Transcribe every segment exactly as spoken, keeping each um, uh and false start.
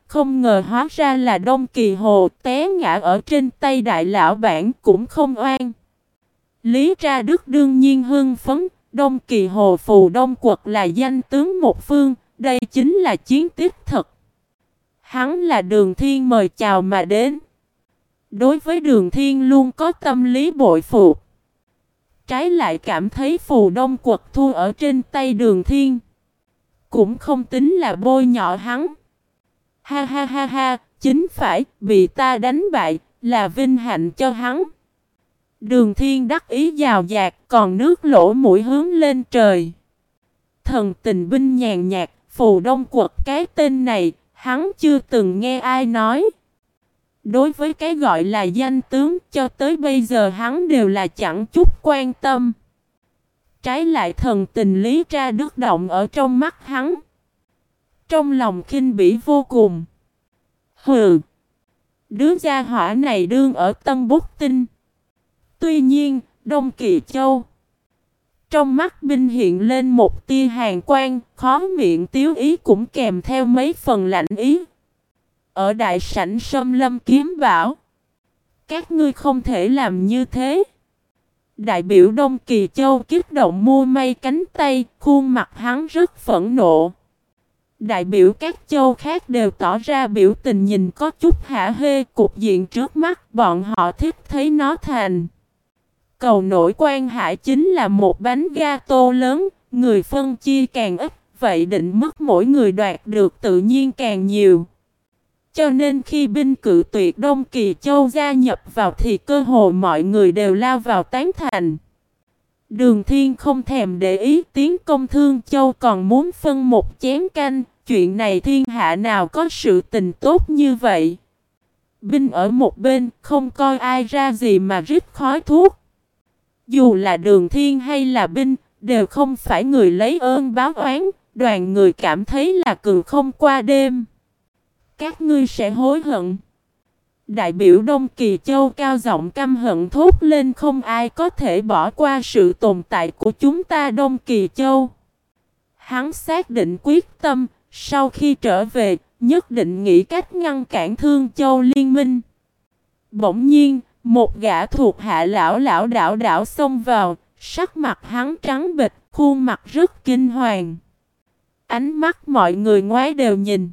không ngờ hóa ra là Đông Kỳ Hồ té ngã ở trên tay đại lão bản cũng không oan. Lý Tra Đức đương nhiên hưng phấn, Đông Kỳ Hồ Phù Đông Quật là danh tướng một phương, đây chính là chiến tích thật. Hắn là Đường Thiên mời chào mà đến. Đối với Đường Thiên luôn có tâm lý bội phục. Trái lại cảm thấy Phù Đông Quật thua ở trên tay Đường Thiên. Cũng không tính là bôi nhọ hắn. Ha ha ha ha, chính phải, bị ta đánh bại, là vinh hạnh cho hắn. Đường Thiên đắc ý giàu dạt, còn nước lỗ mũi hướng lên trời. Thần tình binh nhàn nhạt, Phù Đông Quật cái tên này, hắn chưa từng nghe ai nói. Đối với cái gọi là danh tướng, cho tới bây giờ hắn đều là chẳng chút quan tâm. Trái lại thần tình Lý Tra Đức động ở trong mắt hắn. Trong lòng khinh bỉ vô cùng. Hừ, đứa gia hỏa này đương ở Tân Bút Tinh. Tuy nhiên, Đông Kỳ Châu. Trong mắt binh hiện lên một tia hàn quang, khó miệng tiếu ý cũng kèm theo mấy phần lạnh ý. Ở đại sảnh Sâm Lâm kiếm bảo. Các ngươi không thể làm như thế. Đại biểu Đông Kỳ Châu kích động mua may cánh tay, khuôn mặt hắn rất phẫn nộ. Đại biểu các châu khác đều tỏ ra biểu tình nhìn có chút hả hê, cục diện trước mắt bọn họ thích thấy nó thành. Cầu nổi Quan Hải chính là một bánh gato lớn, người phân chia càng ít, vậy định mức mỗi người đoạt được tự nhiên càng nhiều. Cho nên khi binh cự tuyệt Đông Kỳ Châu gia nhập vào thì cơ hội mọi người đều lao vào tán thành. Đường Thiên không thèm để ý tiếng công Thương Châu còn muốn phân một chén canh, chuyện này thiên hạ nào có sự tình tốt như vậy. Binh ở một bên không coi ai ra gì mà rít khói thuốc. Dù là Đường Thiên hay là binh, đều không phải người lấy ơn báo oán, đoàn người cảm thấy là cường không qua đêm. Các ngươi sẽ hối hận. Đại biểu Đông Kỳ Châu cao giọng căm hận thốt lên, không ai có thể bỏ qua sự tồn tại của chúng ta Đông Kỳ Châu. Hắn xác định quyết tâm, sau khi trở về, nhất định nghĩ cách ngăn cản Thương Châu liên minh. Bỗng nhiên, một gã thuộc hạ lão lão đảo đảo xông vào, sắc mặt hắn trắng bệch, khuôn mặt rất kinh hoàng. Ánh mắt mọi người ngoái đều nhìn.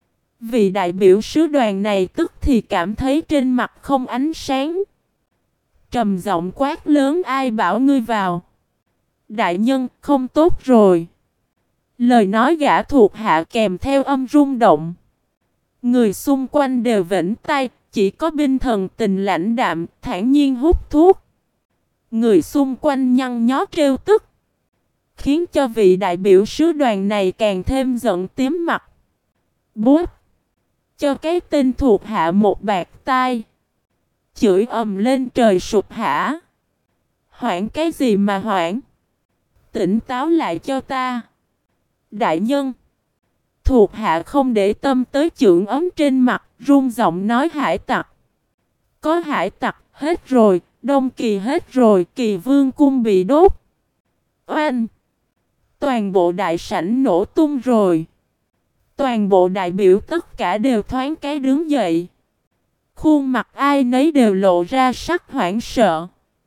Vị đại biểu sứ đoàn này tức thì cảm thấy trên mặt không ánh sáng. Trầm giọng quát lớn, ai bảo ngươi vào. Đại nhân, không tốt rồi. Lời nói gã thuộc hạ kèm theo âm rung động. Người xung quanh đều vẫy tay, chỉ có binh thần tình lãnh đạm, thản nhiên hút thuốc. Người xung quanh nhăn nhó trêu tức, khiến cho vị đại biểu sứ đoàn này càng thêm giận tím mặt. Bút! Cho cái tên thuộc hạ một bạt tai. Chửi ầm lên trời sụp hả. Hoảng cái gì mà hoảng? Tỉnh táo lại cho ta. Đại nhân! Thuộc hạ không để tâm tới chưởng ấm trên mặt, run giọng nói hải tặc. Có hải tặc, hết rồi, Đông Kỳ hết rồi, Kỳ Vương cung bị đốt. Oanh! Toàn bộ đại sảnh nổ tung rồi. Toàn bộ đại biểu tất cả đều thoáng cái đứng dậy. Khuôn mặt ai nấy đều lộ ra sắc hoảng sợ.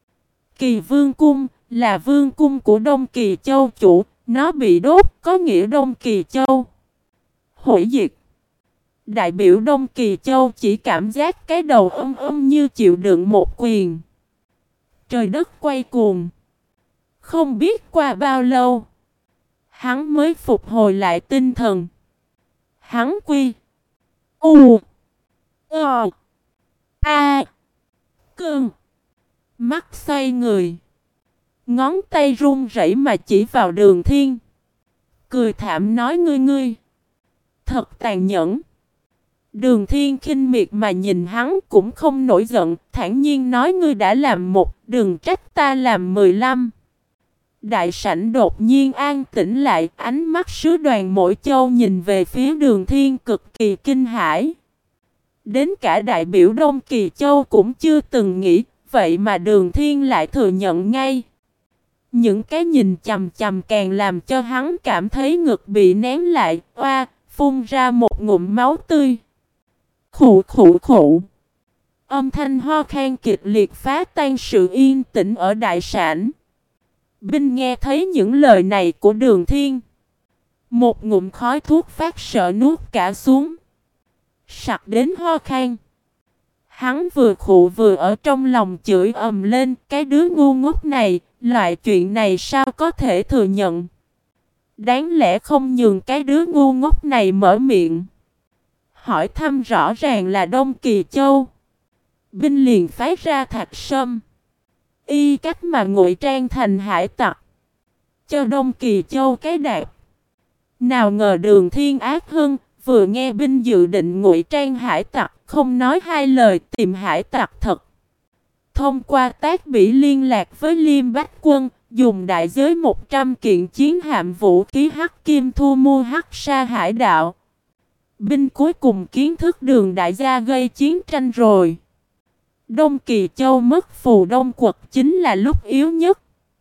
Kỳ Vương cung là vương cung của Đông Kỳ Châu chủ, nó bị đốt có nghĩa Đông Kỳ Châu hủy diệt. Đại biểu Đông Kỳ Châu chỉ cảm giác cái đầu âm âm như chịu đựng một quyền. Trời đất quay cuồng. Không biết qua bao lâu, hắn mới phục hồi lại tinh thần. Hắn quy U Ờ A Cơn mắt xoay người, ngón tay run rẩy mà chỉ vào Đường Thiên. Cười thảm nói, ngươi ngươi thật tàn nhẫn. Đường Thiên khinh miệt mà nhìn hắn cũng không nổi giận, thản nhiên nói, ngươi đã làm một, đừng trách ta làm mười lăm. Đại sảnh đột nhiên an tĩnh lại, ánh mắt sứ đoàn mỗi châu nhìn về phía Đường Thiên cực kỳ kinh hãi. Đến cả đại biểu Đông Kỳ Châu cũng chưa từng nghĩ, vậy mà Đường Thiên lại thừa nhận ngay. Những cái nhìn chằm chằm càng làm cho hắn cảm thấy ngực bị nén lại, oa, phun ra một ngụm máu tươi. Khụ khụ khụ. Âm thanh ho khan kịch liệt phá tan sự yên tĩnh ở đại sảnh. Binh nghe thấy những lời này của Đường Thiên. Một ngụm khói thuốc phát sợ nuốt cả xuống. Sặc đến ho khan. Hắn vừa khụ vừa ở trong lòng chửi ầm lên. Cái đứa ngu ngốc này, loại chuyện này sao có thể thừa nhận. Đáng lẽ không nhường cái đứa ngu ngốc này mở miệng. Hỏi thăm rõ ràng là Đông Kỳ Châu. Binh liền phái ra Thạch Sâm. Y cách mà ngụy trang thành hải tặc. Cho Đông Kỳ Châu cái đạp. Nào ngờ Đường Thiên ác hơn. Vừa nghe binh dự định ngụy trang hải tặc. Không nói hai lời tìm hải tặc thật. Thông qua tác bỉ liên lạc với Liêm Bách Quân. Dùng đại giới một trăm kiện chiến hạm vũ khí hắc kim thu mua hắc sa hải đạo. Binh cuối cùng kiến thức Đường đại gia gây chiến tranh rồi. Đông Kỳ Châu mất Phù Đông Quật chính là lúc yếu nhất.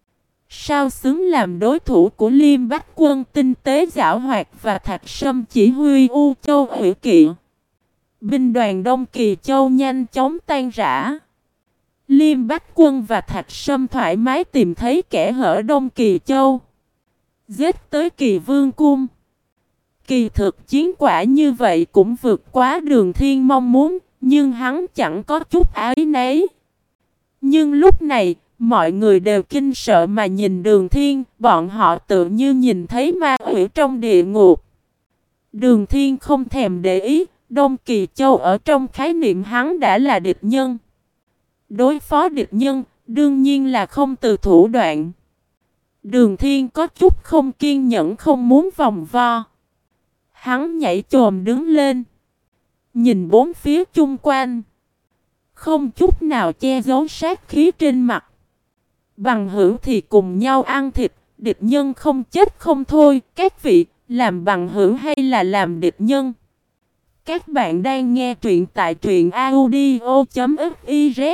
Sao xứng làm đối thủ của Liêm Bách Quân tinh tế giảo hoạt và Thạch Sâm chỉ huy U Châu hủy kỵ. Binh đoàn Đông Kỳ Châu nhanh chóng tan rã. Liêm Bách Quân và Thạch Sâm thoải mái tìm thấy kẻ hở Đông Kỳ Châu. Giết tới Kỳ Vương Cung. Kỳ thực chiến quả như vậy cũng vượt quá Đường Thiên mong muốn. Nhưng hắn chẳng có chút ái nấy. Nhưng lúc này, mọi người đều kinh sợ mà nhìn Đường Thiên. Bọn họ tự như nhìn thấy ma quỷ trong địa ngục. Đường Thiên không thèm để ý. Đông Kỳ Châu ở trong khái niệm hắn đã là địch nhân. Đối phó địch nhân, đương nhiên là không từ thủ đoạn. Đường Thiên có chút không kiên nhẫn không muốn vòng vo. Hắn nhảy chồm đứng lên. Nhìn bốn phía chung quanh. Không chút nào che giấu sát khí trên mặt. Bằng hữu thì cùng nhau ăn thịt. Địch nhân không chết không thôi. Các vị làm bằng hữu hay là làm địch nhân? Các bạn đang nghe truyện tại truyện audio chấm fiz.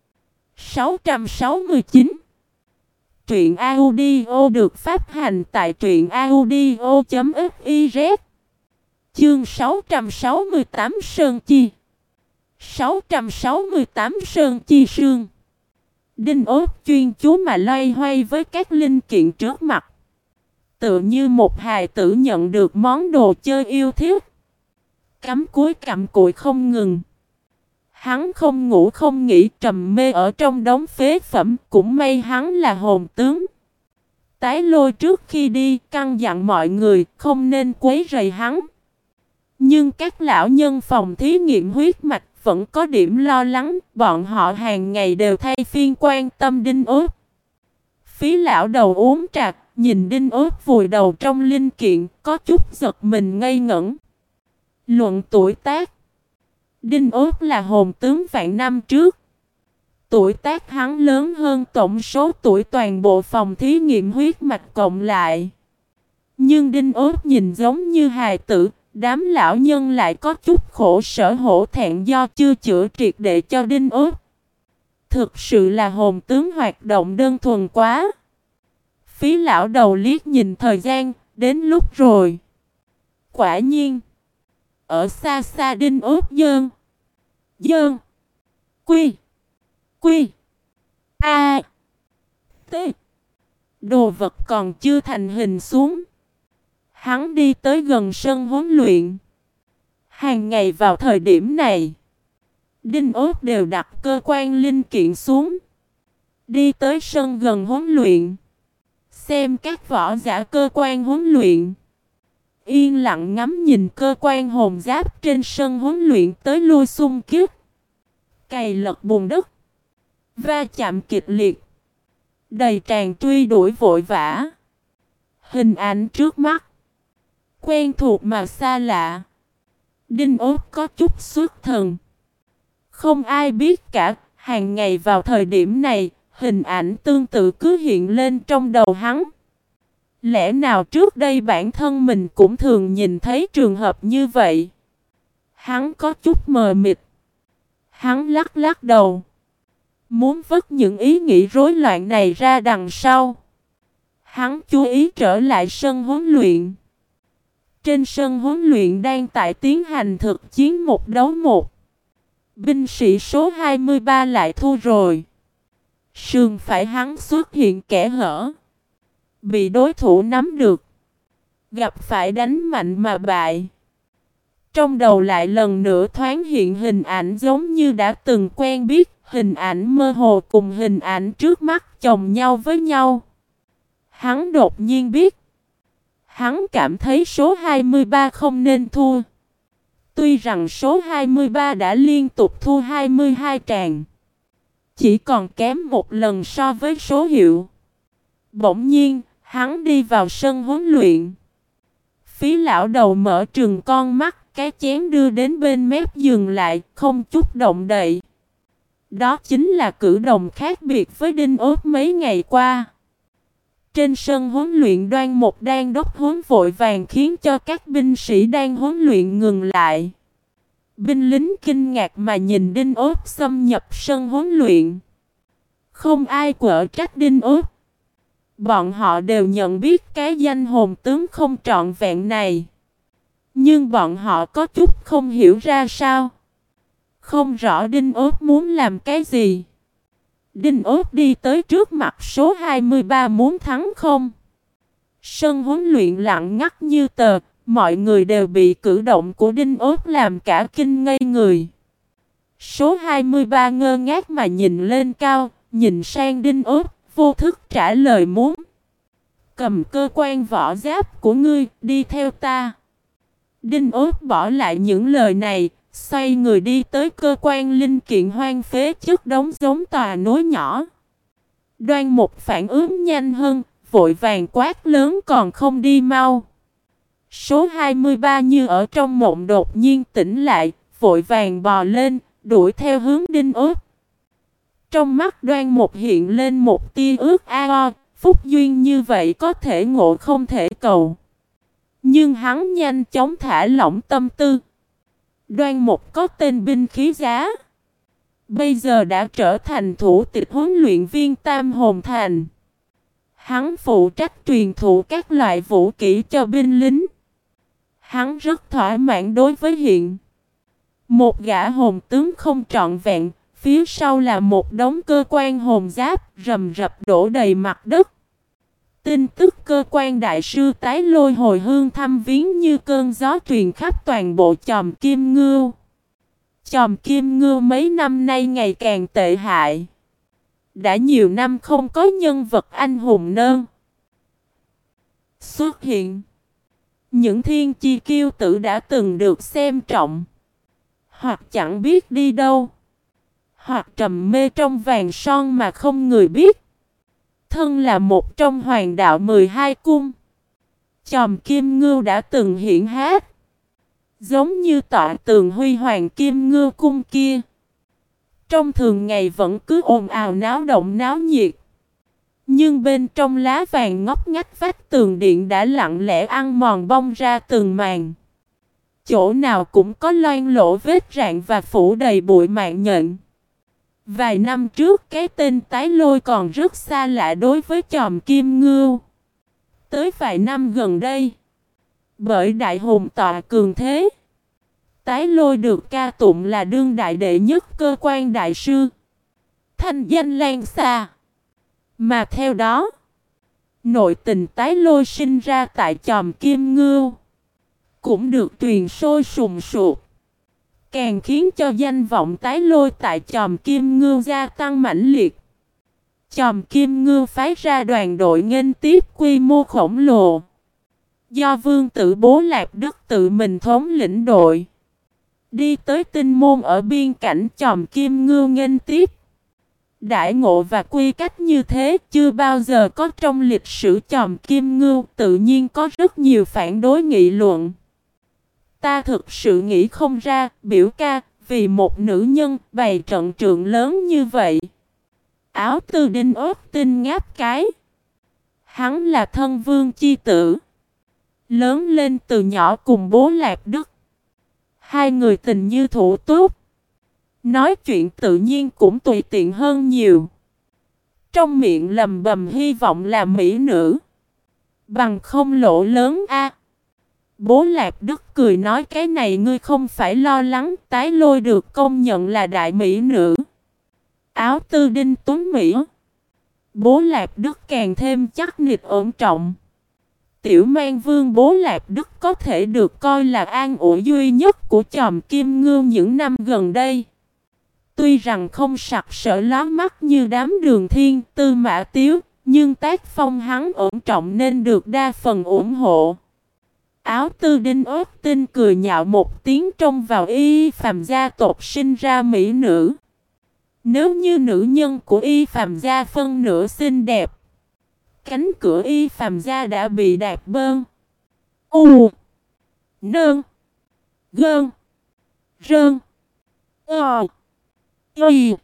sáu trăm sáu mươi chín. Truyện audio được phát hành tại truyện audio chấm fiz. Chương sáu trăm sáu mươi tám Sơn Chi. sáu trăm sáu mươi tám Sơn Chi Sương. Đinh Ốt chuyên chú mà loay hoay với các linh kiện trước mặt. Tựa như một hài tử nhận được món đồ chơi yêu thích. Cắm cúi cặm cụi không ngừng. Hắn không ngủ không nghỉ trầm mê ở trong đống phế phẩm. Cũng may hắn là hồn tướng. Tái Lôi trước khi đi căn dặn mọi người không nên quấy rầy hắn. Nhưng các lão nhân phòng thí nghiệm huyết mạch vẫn có điểm lo lắng. Bọn họ hàng ngày đều thay phiên quan tâm Đinh Ốt. Phí lão đầu uống trà. Nhìn Đinh Ốt vùi đầu trong linh kiện. Có chút giật mình ngây ngẩn. Luận tuổi tác. Đinh Ốt là hồn tướng vạn năm trước. Tuổi tác hắn lớn hơn tổng số tuổi toàn bộ phòng thí nghiệm huyết mạch cộng lại. Nhưng Đinh Ốt nhìn giống như hài tử. Đám lão nhân lại có chút khổ sở hổ thẹn do chưa chữa triệt để cho Đinh Ốt. Thực sự là hồn tướng hoạt động đơn thuần quá. Phí lão đầu liếc nhìn thời gian. Đến lúc rồi. Quả nhiên. Ở xa xa Đinh Ốt dơn. Dơn. Quy. Quy. A. T. Đồ vật còn chưa thành hình xuống. Hắn đi tới gần sân huấn luyện. Hàng ngày vào thời điểm này. Đinh Ốt đều đặt cơ quan linh kiện xuống. Đi tới sân gần huấn luyện. Xem các võ giả cơ quan huấn luyện. Yên lặng ngắm nhìn cơ quan hồn giáp trên sân huấn luyện tới lui xung kích. Cày lật bùn đất. Va chạm kịch liệt. Đầy tràn truy đuổi vội vã. Hình ảnh trước mắt. Quen thuộc mà xa lạ. Đinh Ốt có chút xuất thần. Không ai biết cả. Hàng ngày vào thời điểm này. Hình ảnh tương tự cứ hiện lên trong đầu hắn. Lẽ nào trước đây bản thân mình cũng thường nhìn thấy trường hợp như vậy? Hắn có chút mờ mịt. Hắn lắc lắc đầu. Muốn vứt những ý nghĩ rối loạn này ra đằng sau. Hắn chú ý trở lại sân huấn luyện. Trên sân huấn luyện đang tại tiến hành thực chiến một đấu một. Binh sĩ số hai mươi ba lại thua rồi. Sườn phải hắn xuất hiện kẽ hở. Bị đối thủ nắm được. Gặp phải đánh mạnh mà bại. Trong đầu lại lần nữa thoáng hiện hình ảnh giống như đã từng quen biết. Hình ảnh mơ hồ cùng hình ảnh trước mắt chồng nhau với nhau. Hắn đột nhiên biết. Hắn cảm thấy số hai mươi ba không nên thua. Tuy rằng số hai mươi ba đã liên tục thua hai mươi hai tràng. Chỉ còn kém một lần so với số hiệu. Bỗng nhiên, hắn đi vào sân huấn luyện. Phí lão đầu mở trừng con mắt, cái chén đưa đến bên mép dừng lại, không chút động đậy. Đó chính là cử động khác biệt với Đinh Ốt mấy ngày qua. Trên sân huấn luyện Đoan Mục đang đốc huấn vội vàng khiến cho các binh sĩ đang huấn luyện ngừng lại. Binh lính kinh ngạc mà nhìn Đinh Ốt xâm nhập sân huấn luyện. Không ai quở trách Đinh Ốt. Bọn họ đều nhận biết cái danh hồn tướng không trọn vẹn này. Nhưng bọn họ có chút không hiểu ra sao. Không rõ Đinh Ốt muốn làm cái gì. Đinh Ốt đi tới trước mặt số hai mươi ba muốn thắng không? Sân huấn luyện lặng ngắt như tờ. Mọi người đều bị cử động của Đinh Ốt làm cả kinh ngây người. Số hai mươi ba ngơ ngác mà nhìn lên cao. Nhìn sang Đinh Ốt, vô thức trả lời muốn. Cầm cơ quan võ giáp của ngươi, đi theo ta. Đinh Ốt bỏ lại những lời này, xoay người đi tới cơ quan linh kiện hoang phế chất đống giống tòa núi nhỏ. Đoan Mục phản ứng nhanh hơn, vội vàng quát lớn còn không đi mau. Số hai mươi ba như ở trong mộng đột nhiên tỉnh lại, vội vàng bò lên, đuổi theo hướng Đinh Ốt. Trong mắt Đoan Mục hiện lên một tia ước ao, phúc duyên như vậy có thể ngộ không thể cầu. Nhưng hắn nhanh chóng thả lỏng tâm tư. Đoan Mục có tên binh khí giá. Bây giờ đã trở thành thủ tịch huấn luyện viên Tam Hồn Thành. Hắn phụ trách truyền thụ các loại vũ kỹ cho binh lính. Hắn rất thỏa mãn đối với hiện. Một gã hồn tướng không trọn vẹn. Phía sau là một đống cơ quan hồn giáp rầm rập đổ đầy mặt đất. Tin tức cơ quan đại sư tái lôi hồi hương thăm viếng như cơn gió truyền khắp toàn bộ Chòm Kim Ngưu. Chòm Kim Ngưu mấy năm nay ngày càng tệ hại. Đã nhiều năm không có nhân vật anh hùng nơn xuất hiện. Những thiên chi kiêu tử đã từng được xem trọng. Hoặc chẳng biết đi đâu. Hoặc trầm mê trong vàng son mà không người biết. Thân là một trong hoàng đạo mười hai cung. Chòm Kim Ngưu đã từng hiện hát. Giống như tọa tường huy hoàng Kim Ngưu cung kia. Trong thường ngày vẫn cứ ồn ào náo động náo nhiệt. Nhưng bên trong lá vàng ngóc ngách vách tường điện đã lặng lẽ ăn mòn bong ra từng màn. Chỗ nào cũng có loang lỗ vết rạn và phủ đầy bụi mạng nhện. Vài năm trước cái tên tái lôi còn rất xa lạ đối với Chòm Kim Ngưu. Tới vài năm gần đây, bởi đại hùng tọa cường thế, tái lôi được ca tụng là đương đại đệ nhất cơ quan đại sư. Thanh danh lan xa. Mà theo đó, nội tình tái lôi sinh ra tại Chòm Kim Ngưu cũng được truyền sôi sùng sục. Càng khiến cho danh vọng tái lôi tại Chòm Kim Ngưu gia tăng mãnh liệt. Chòm Kim Ngưu phái ra đoàn đội nghênh tiếp quy mô khổng lồ. Do vương tử Bố Lạp Đức tự mình thống lĩnh đội. Đi tới Tinh Môn ở biên cảnh Chòm Kim Ngưu nghênh tiếp. Đại ngộ và quy cách như thế chưa bao giờ có trong lịch sử Chòm Kim Ngưu, tự nhiên có rất nhiều phản đối nghị luận. Ta thực sự nghĩ không ra, biểu ca, vì một nữ nhân bày trận trượng lớn như vậy. Áo Tư Đinh Ốt tinh ngáp cái. Hắn là thân vương chi tử. Lớn lên từ nhỏ cùng Bố Lạp Đức. Hai người tình như thủ túc. Nói chuyện tự nhiên cũng tùy tiện hơn nhiều. Trong miệng lầm bầm hy vọng là mỹ nữ. Bằng không lỗ lớn a. Bố Lạp Đức cười nói cái này ngươi không phải lo lắng, Tái Lôi được công nhận là đại mỹ nữ. Áo Tư Đinh tuấn mỹ. Bố Lạp Đức càng thêm chắc nịch ổn trọng. Tiểu Mang Vương Bố Lạp Đức có thể được coi là an ủi duy nhất của chòm Kim Ngưu những năm gần đây. Tuy rằng không sặc sỡ lóa mắt như đám Đường Thiên, Tư Mã Tiếu, nhưng tác phong hắn ổn trọng nên được đa phần ủng hộ. Áo Tư Đinh ớt tinh cười nhạo một tiếng, trông vào Y Phàm gia tộc sinh ra mỹ nữ. Nếu như nữ nhân của Y Phàm gia phân nửa xinh đẹp, cánh cửa Y Phàm gia đã bị đạp bơn. U Nơn Gơn Rơn Ờ Y.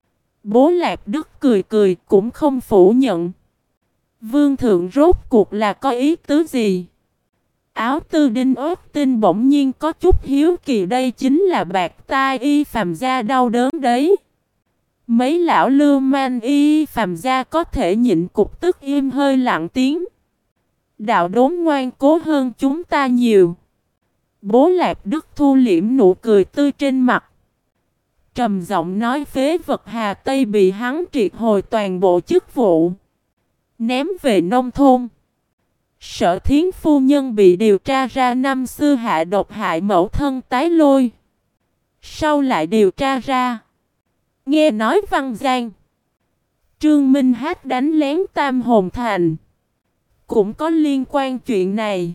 Bố Lạp Đức cười cười cũng không phủ nhận. Vương thượng rốt cuộc là có ý tứ gì? Áo Tư Đinh ớt tinh bỗng nhiên có chút hiếu kỳ, đây chính là bạc tai Y Phàm gia đau đớn đấy. Mấy lão lưu manh Y Phàm gia có thể nhịn cục tức im hơi lặng tiếng. Đạo đốn ngoan cố hơn chúng ta nhiều. Bố Lạp Đức thu liễm nụ cười tươi trên mặt, trầm giọng nói phế vật Hà Tây bị hắn triệt hồi toàn bộ chức vụ, ném về nông thôn. Sở Thiến phu nhân bị điều tra ra năm xưa hạ độc hại mẫu thân Tái Lôi. Sau lại điều tra ra, nghe nói Văn Giang, Trương Minh Hát đánh lén Tam Hồn Thành, cũng có liên quan chuyện này.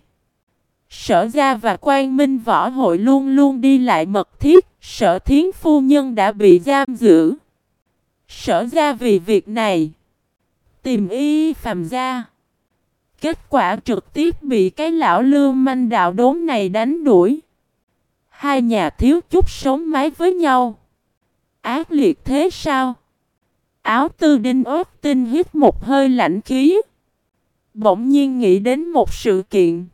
Sở gia và Quang Minh Võ Hội luôn luôn đi lại mật thiết, Sở Thiến phu nhân đã bị giam giữ. Sở gia vì việc này tìm Y Phàm gia, kết quả trực tiếp bị cái lão lưu manh đạo đốn này đánh đuổi. Hai nhà thiếu chút sống mái với nhau. Ác liệt thế sao? Áo Tư Đinh ớt tinh hít một hơi lạnh khí, bỗng nhiên nghĩ đến một sự kiện.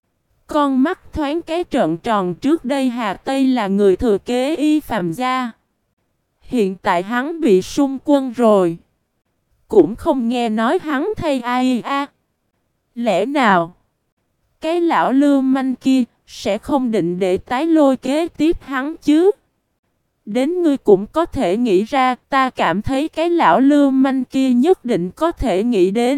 Con mắt thoáng cái trợn tròn, trước đây Hà Tây là người thừa kế Y Phàm gia. Hiện tại hắn bị xung quân rồi, cũng không nghe nói hắn thay ai a. Lẽ nào cái lão lưu manh kia sẽ không định để Tái Lôi kế tiếp hắn chứ? Đến ngươi cũng có thể nghĩ ra, ta cảm thấy cái lão lưu manh kia nhất định có thể nghĩ đến.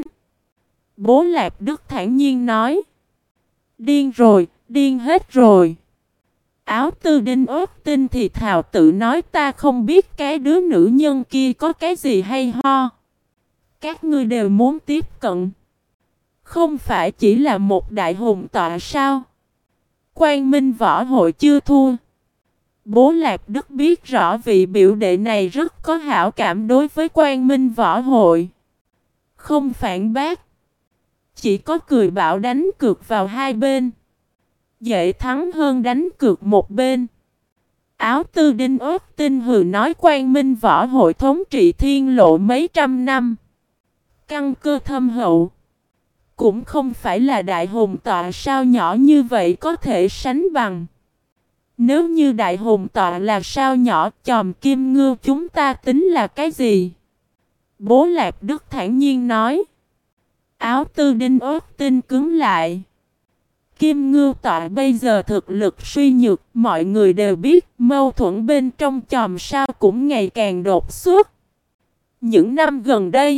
Bố Lạp Đức thản nhiên nói. Điên rồi, điên hết rồi. Áo Tư Đinh ớt tinh thì thào tự nói, ta không biết cái đứa nữ nhân kia có cái gì hay ho. Các ngươi đều muốn tiếp cận. Không phải chỉ là một đại hùng tọa sao? Quang Minh Võ Hội chưa thua. Bố Lạp Đức biết rõ vị biểu đệ này rất có hảo cảm đối với Quang Minh Võ Hội. Không phản bác, chỉ có cười bảo đánh cược vào hai bên, dễ thắng hơn đánh cược một bên. Áo Tư Đinh ớt tinh hừ nói, Quang Minh Võ Hội thống trị thiên lộ mấy trăm năm, căn cơ thâm hậu, cũng không phải là đại hùng tọa sao nhỏ như vậy có thể sánh bằng. Nếu như đại hùng tọa là sao nhỏ, chòm Kim Ngưu chúng ta tính là cái gì? Bố Lạp Đức thản nhiên nói. Áo Tư Đinh ớt tinh cứng lại. Kim Ngưu tọa bây giờ thực lực suy nhược, mọi người đều biết, mâu thuẫn bên trong chòm sao cũng ngày càng đột xuất. Những năm gần đây,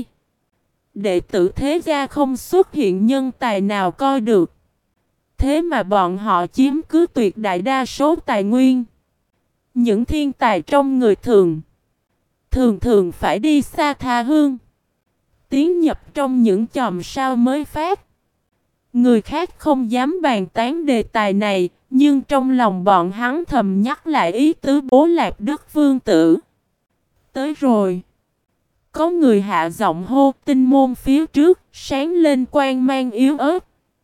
đệ tử thế gia không xuất hiện nhân tài nào coi được. Thế mà bọn họ chiếm cứ tuyệt đại đa số tài nguyên. Những thiên tài trong người thường, thường thường phải đi xa tha hương, tiến nhập trong những chòm sao mới phát. Người khác không dám bàn tán đề tài này, nhưng trong lòng bọn hắn thầm nhắc lại ý tứ Bố Lạp Đức vương tử. Tới rồi. Có người hạ giọng hô, tinh môn phía trước, sáng lên quang mang yếu ớt.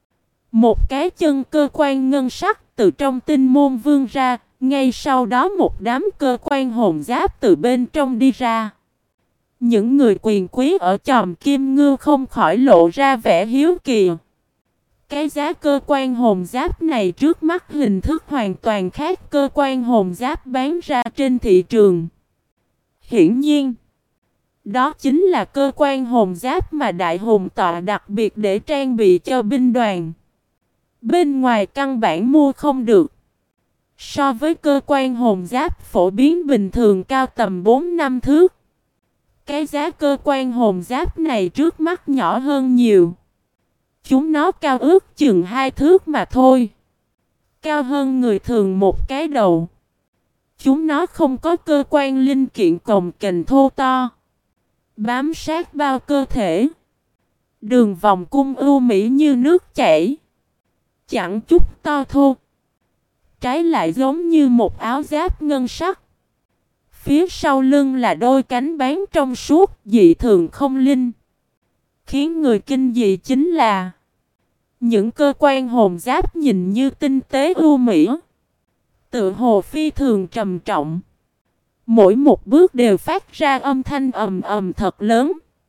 Một cái chân cơ quan ngân sắc từ trong tinh môn vươn ra, ngay sau đó một đám cơ quan hồn giáp từ bên trong đi ra. Những người quyền quý ở chòm Kim Ngưu không khỏi lộ ra vẻ hiếu kỳ. Cái giá cơ quan hồn giáp này trước mắt hình thức hoàn toàn khác cơ quan hồn giáp bán ra trên thị trường. Hiển nhiên, đó chính là cơ quan hồn giáp mà Đại Hùng Tọa đặc biệt để trang bị cho binh đoàn. Bên ngoài căn bản mua không được. So với cơ quan hồn giáp phổ biến bình thường cao tầm bốn năm thước. Cái giá cơ quan hồn giáp này trước mắt nhỏ hơn nhiều. Chúng nó cao ước chừng hai thước mà thôi. Cao hơn người thường một cái đầu. Chúng nó không có cơ quan linh kiện cồng kềnh thô to. Bám sát bao cơ thể. Đường vòng cung ưu mỹ như nước chảy. Chẳng chút to thô. Trái lại giống như một áo giáp ngân sắc. Phía sau lưng là đôi cánh bán trong suốt, dị thường không linh. Khiến người kinh dị chính là những cơ quan hồn giáp nhìn như tinh tế ưu mỹ. Tự hồ phi thường trầm trọng. Mỗi một bước đều phát ra âm thanh ầm ầm thật lớn.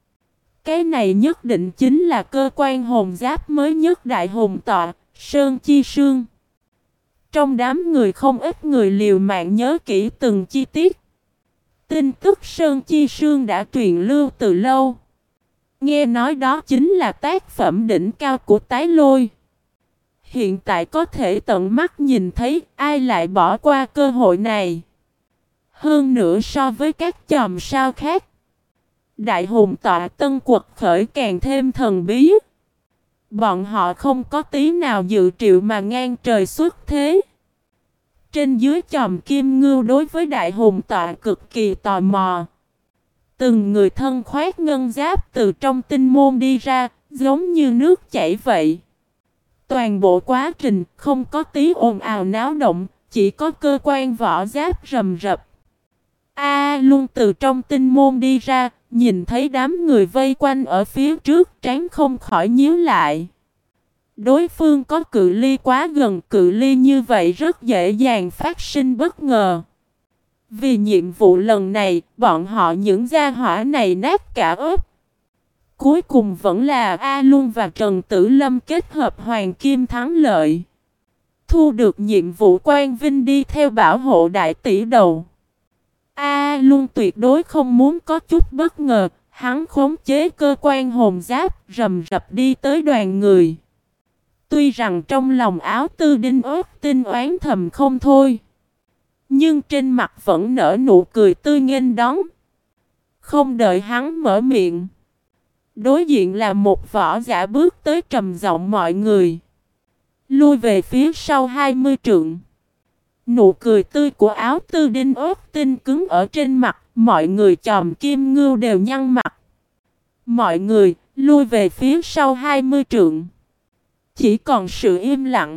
Cái này nhất định chính là cơ quan hồn giáp mới nhất đại hồn tọa, Sơn Chi Sương. Trong đám người không ít người liều mạng nhớ kỹ từng chi tiết. Tin tức Sơn Chi Sương đã truyền lưu từ lâu. Nghe nói đó chính là tác phẩm đỉnh cao của Tái Lôi. Hiện tại có thể tận mắt nhìn thấy, ai lại bỏ qua cơ hội này. Hơn nữa so với các chòm sao khác, đại hùng tọa tân quật khởi càng thêm thần bí. Bọn họ không có tí nào dự triệu mà ngang trời xuất thế. Trên dưới chòm kim ngưu đối với đại hùng tọa cực kỳ tò mò. Từng người thân khoác ngân giáp từ trong tinh môn đi ra, giống như nước chảy vậy. Toàn bộ quá trình không có tí ồn ào náo động, chỉ có cơ quan vỏ giáp rầm rập. A luôn từ trong tinh môn đi ra, nhìn thấy đám người vây quanh ở phía trước, trán không khỏi nhíu lại. Đối phương có cự ly quá gần, cự ly như vậy rất dễ dàng phát sinh bất ngờ. Vì nhiệm vụ lần này, bọn họ những gia hỏa này nát cả ớt. Cuối cùng vẫn là A Luân và Trần Tử Lâm kết hợp hoàng kim thắng lợi. Thu được nhiệm vụ quan vinh đi theo bảo hộ đại tỷ đầu. A Luân tuyệt đối không muốn có chút bất ngờ, hắn khống chế cơ quan hồn giáp rầm rập đi tới đoàn người. Tuy rằng trong lòng Áo Tư Đinh ớt tinh oán thầm không thôi, nhưng trên mặt vẫn nở nụ cười tươi nghênh đón. Không đợi hắn mở miệng, đối diện là một võ giả bước tới trầm giọng mọi người. Lui về phía sau hai mươi trượng. Nụ cười tươi của Áo Tư Đinh ớt tinh cứng ở trên mặt, mọi người chòm kim ngưu đều nhăn mặt. Mọi người, lui về phía sau hai mươi trượng. Chỉ còn sự im lặng.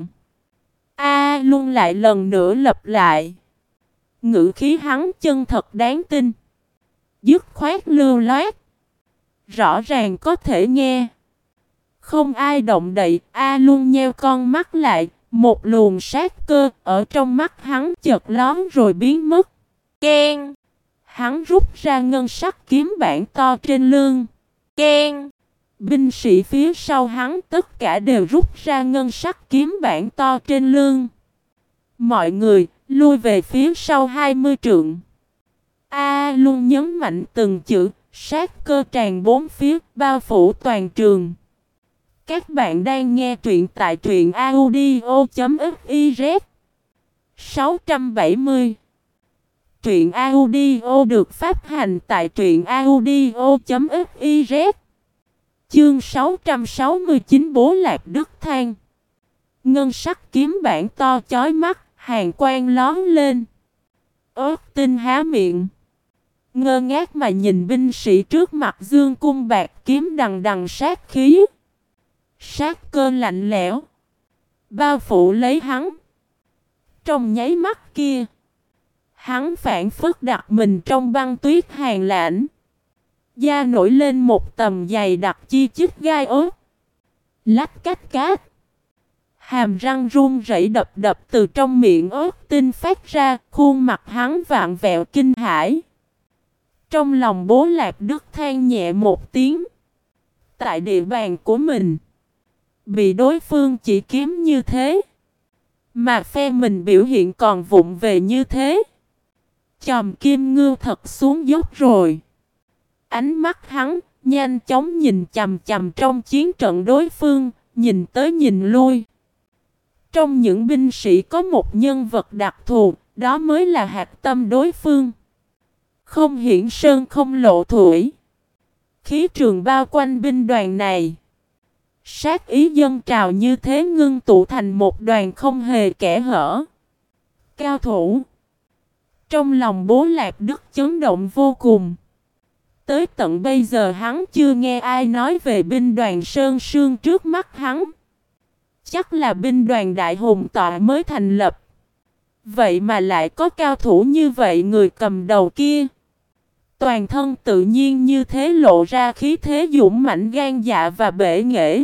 A Luân lại lần nữa lặp lại. Ngữ khí hắn chân thật đáng tin. Dứt khoát lưu loát. Rõ ràng có thể nghe. Không ai động đậy, A Luân nheo con mắt lại. Một luồng sát cơ ở trong mắt hắn chợt lón rồi biến mất. Keng! Hắn rút ra ngân sắc kiếm bản to trên lưng. Keng! Binh sĩ phía sau hắn tất cả đều rút ra ngân sắc kiếm bản to trên lưng. Mọi người lui về phía sau hai mươi trượng. A luôn nhấn mạnh từng chữ, sát cơ tràn bốn phía, bao phủ toàn trường. Các bạn đang nghe truyện tại truyện audio chấm fiz. sáu trăm bảy mươi. Truyện audio được phát hành tại truyện audio chấm fiz. Chương sáu trăm sáu mươi chín Bố Lạc Đức Thang. Ngân sắc kiếm bản to chói mắt, hàn quang lón lên. Ớt tinh há miệng, ngơ ngác mà nhìn binh sĩ trước mặt dương cung bạc kiếm đằng đằng sát khí. Sát cơ lạnh lẽo bao phủ lấy hắn. Trong nháy mắt kia, hắn phảng phất đặt mình trong băng tuyết hàn lãnh. Da nổi lên một tầm dày đặc chi chít gai ớt. Lách cách cát. Hàm răng run rẩy đập đập từ trong miệng ớt tinh phát ra, khuôn mặt hắn vạn vẹo kinh hãi. Trong lòng Bố Lạc Đức than nhẹ một tiếng. Tại địa bàn của mình, bị đối phương chỉ kiếm như thế, mà phe mình biểu hiện còn vụng về như thế. Chòm kim ngưu thật xuống dốc rồi. Ánh mắt hắn nhanh chóng nhìn chằm chằm trong chiến trận đối phương, nhìn tới nhìn lui. trong những binh sĩ có một nhân vật đặc thù, đó mới là hạch tâm đối phương. Không hiển sơn không lộ thủy. Khí trường bao quanh binh đoàn này. Sát ý dâng trào như thế ngưng tụ thành một đoàn không hề kẽ hở. Cao thủ. Trong lòng Bố Lạc Đức chấn động vô cùng. Tới tận bây giờ hắn chưa nghe ai nói về binh đoàn Sơn Sương trước mắt hắn. Chắc là binh đoàn Đại Hùng Tọa mới thành lập. Vậy mà lại có cao thủ như vậy, người cầm đầu kia. Toàn thân tự nhiên như thế lộ ra khí thế dũng mãnh gan dạ và bể nghệ.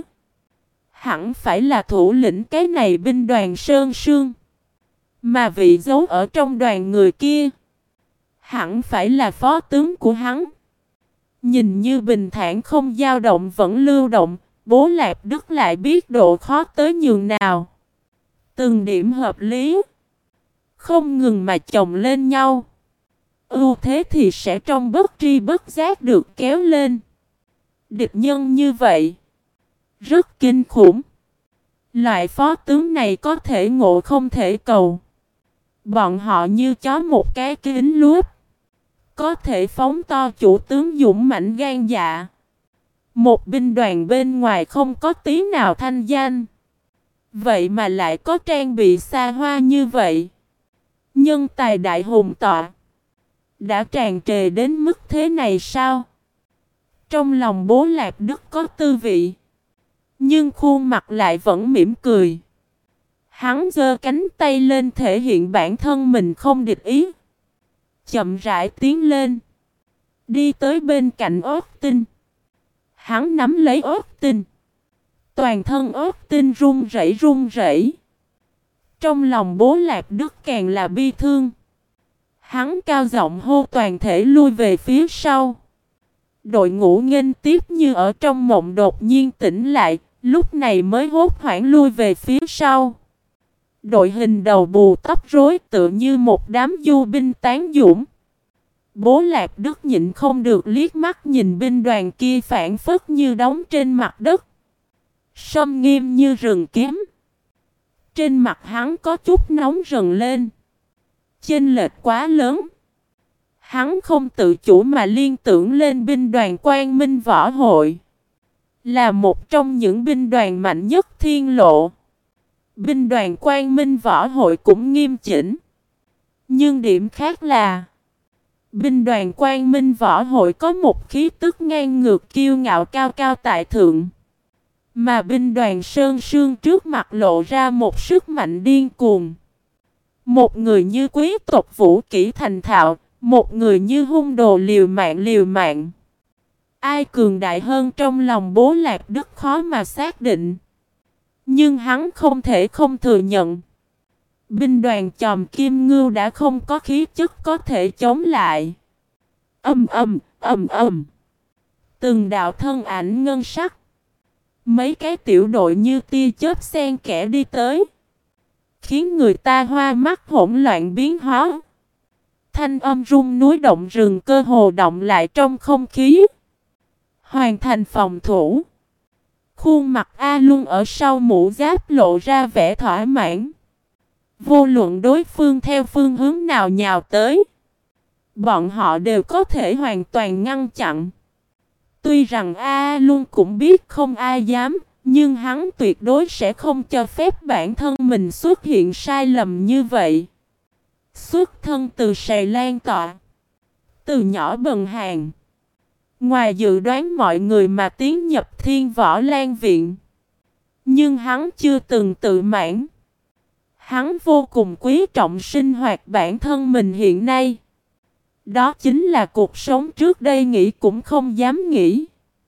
Hẳn phải là thủ lĩnh cái này binh đoàn Sơn Sương. Mà vị giấu ở trong đoàn người kia hẳn phải là phó tướng của hắn. Nhìn như bình thản không dao động vẫn lưu động, Bố Lạc Đức lại biết độ khó tới nhường nào. Từng điểm hợp lý không ngừng mà chồng lên nhau. Ưu thế thì sẽ trong bất tri bất giác được kéo lên. Địch nhân như vậy rất kinh khủng. Loại phó tướng này có thể ngộ không thể cầu. Bọn họ như chó một cái kính lúp. Có thể phóng to chủ tướng dũng mãnh gan dạ. Một binh đoàn bên ngoài không có tí nào thanh danh. Vậy mà lại có trang bị xa hoa như vậy. Nhân tài Đại Hùng Tọa đã tràn trề đến mức thế này sao? Trong lòng Bố Lạc Đức có tư vị. Nhưng khuôn mặt lại vẫn mỉm cười. Hắn giơ cánh tay lên thể hiện bản thân mình không địch ý. Chậm rãi tiến lên. Đi tới bên cạnh Austin. Hắn nắm lấy Austin. Toàn thân Austin run rẩy run rẩy. Trong lòng Bố Lạc Đức càng là bi thương. Hắn cao giọng hô toàn thể lui về phía sau. Đội ngũ nghênh tiếp như ở trong mộng đột nhiên tỉnh lại, lúc này mới hốt hoảng lui về phía sau. Đội hình đầu bù tóc rối tựa như một đám du binh tán dũng. Bố Lạc Đức nhịn không được liếc mắt nhìn binh đoàn kia phản phất như đóng trên mặt đất. Sâm nghiêm như rừng kiếm. Trên mặt hắn có chút nóng rần lên. Chênh lệch quá lớn. Hắn không tự chủ mà liên tưởng lên binh đoàn Quang Minh Võ Hội. Là một trong những binh đoàn mạnh nhất thiên lộ. Binh đoàn Quang Minh Võ Hội cũng nghiêm chỉnh. Nhưng điểm khác là binh đoàn Quang Minh Võ Hội có một khí tức ngang ngược kiêu ngạo cao cao tại thượng. Mà binh đoàn Sơn Sương trước mặt lộ ra một sức mạnh điên cuồng. Một người như quý tộc vũ kỹ thành thạo, một người như hung đồ liều mạng liều mạng. Ai cường đại hơn trong lòng Bố Lạc Đức khó mà xác định. Nhưng hắn không thể không thừa nhận. Binh đoàn Chòm Kim Ngưu đã không có khí chất có thể chống lại. Âm âm, âm âm. Từng đạo thân ảnh ngân sắc. Mấy cái tiểu đội như tia chớp xen kẽ đi tới. Khiến người ta hoa mắt hỗn loạn biến hóa. Thanh âm rung núi động rừng cơ hồ động lại trong không khí. Hoàn thành phòng thủ. Khuôn mặt A Luân ở sau mũ giáp lộ ra vẻ thỏa mãn. Vô luận đối phương theo phương hướng nào nhào tới, bọn họ đều có thể hoàn toàn ngăn chặn. Tuy rằng A Luân cũng biết không ai dám, nhưng hắn tuyệt đối sẽ không cho phép bản thân mình xuất hiện sai lầm như vậy. Xuất thân từ Sài Lan Tọa, từ nhỏ bần hàn. Ngoài dự đoán mọi người mà tiến nhập Thiên Võ Lan Viện. Nhưng hắn chưa từng tự mãn. Hắn vô cùng quý trọng sinh hoạt bản thân mình hiện nay. Đó chính là cuộc sống trước đây nghĩ cũng không dám nghĩ.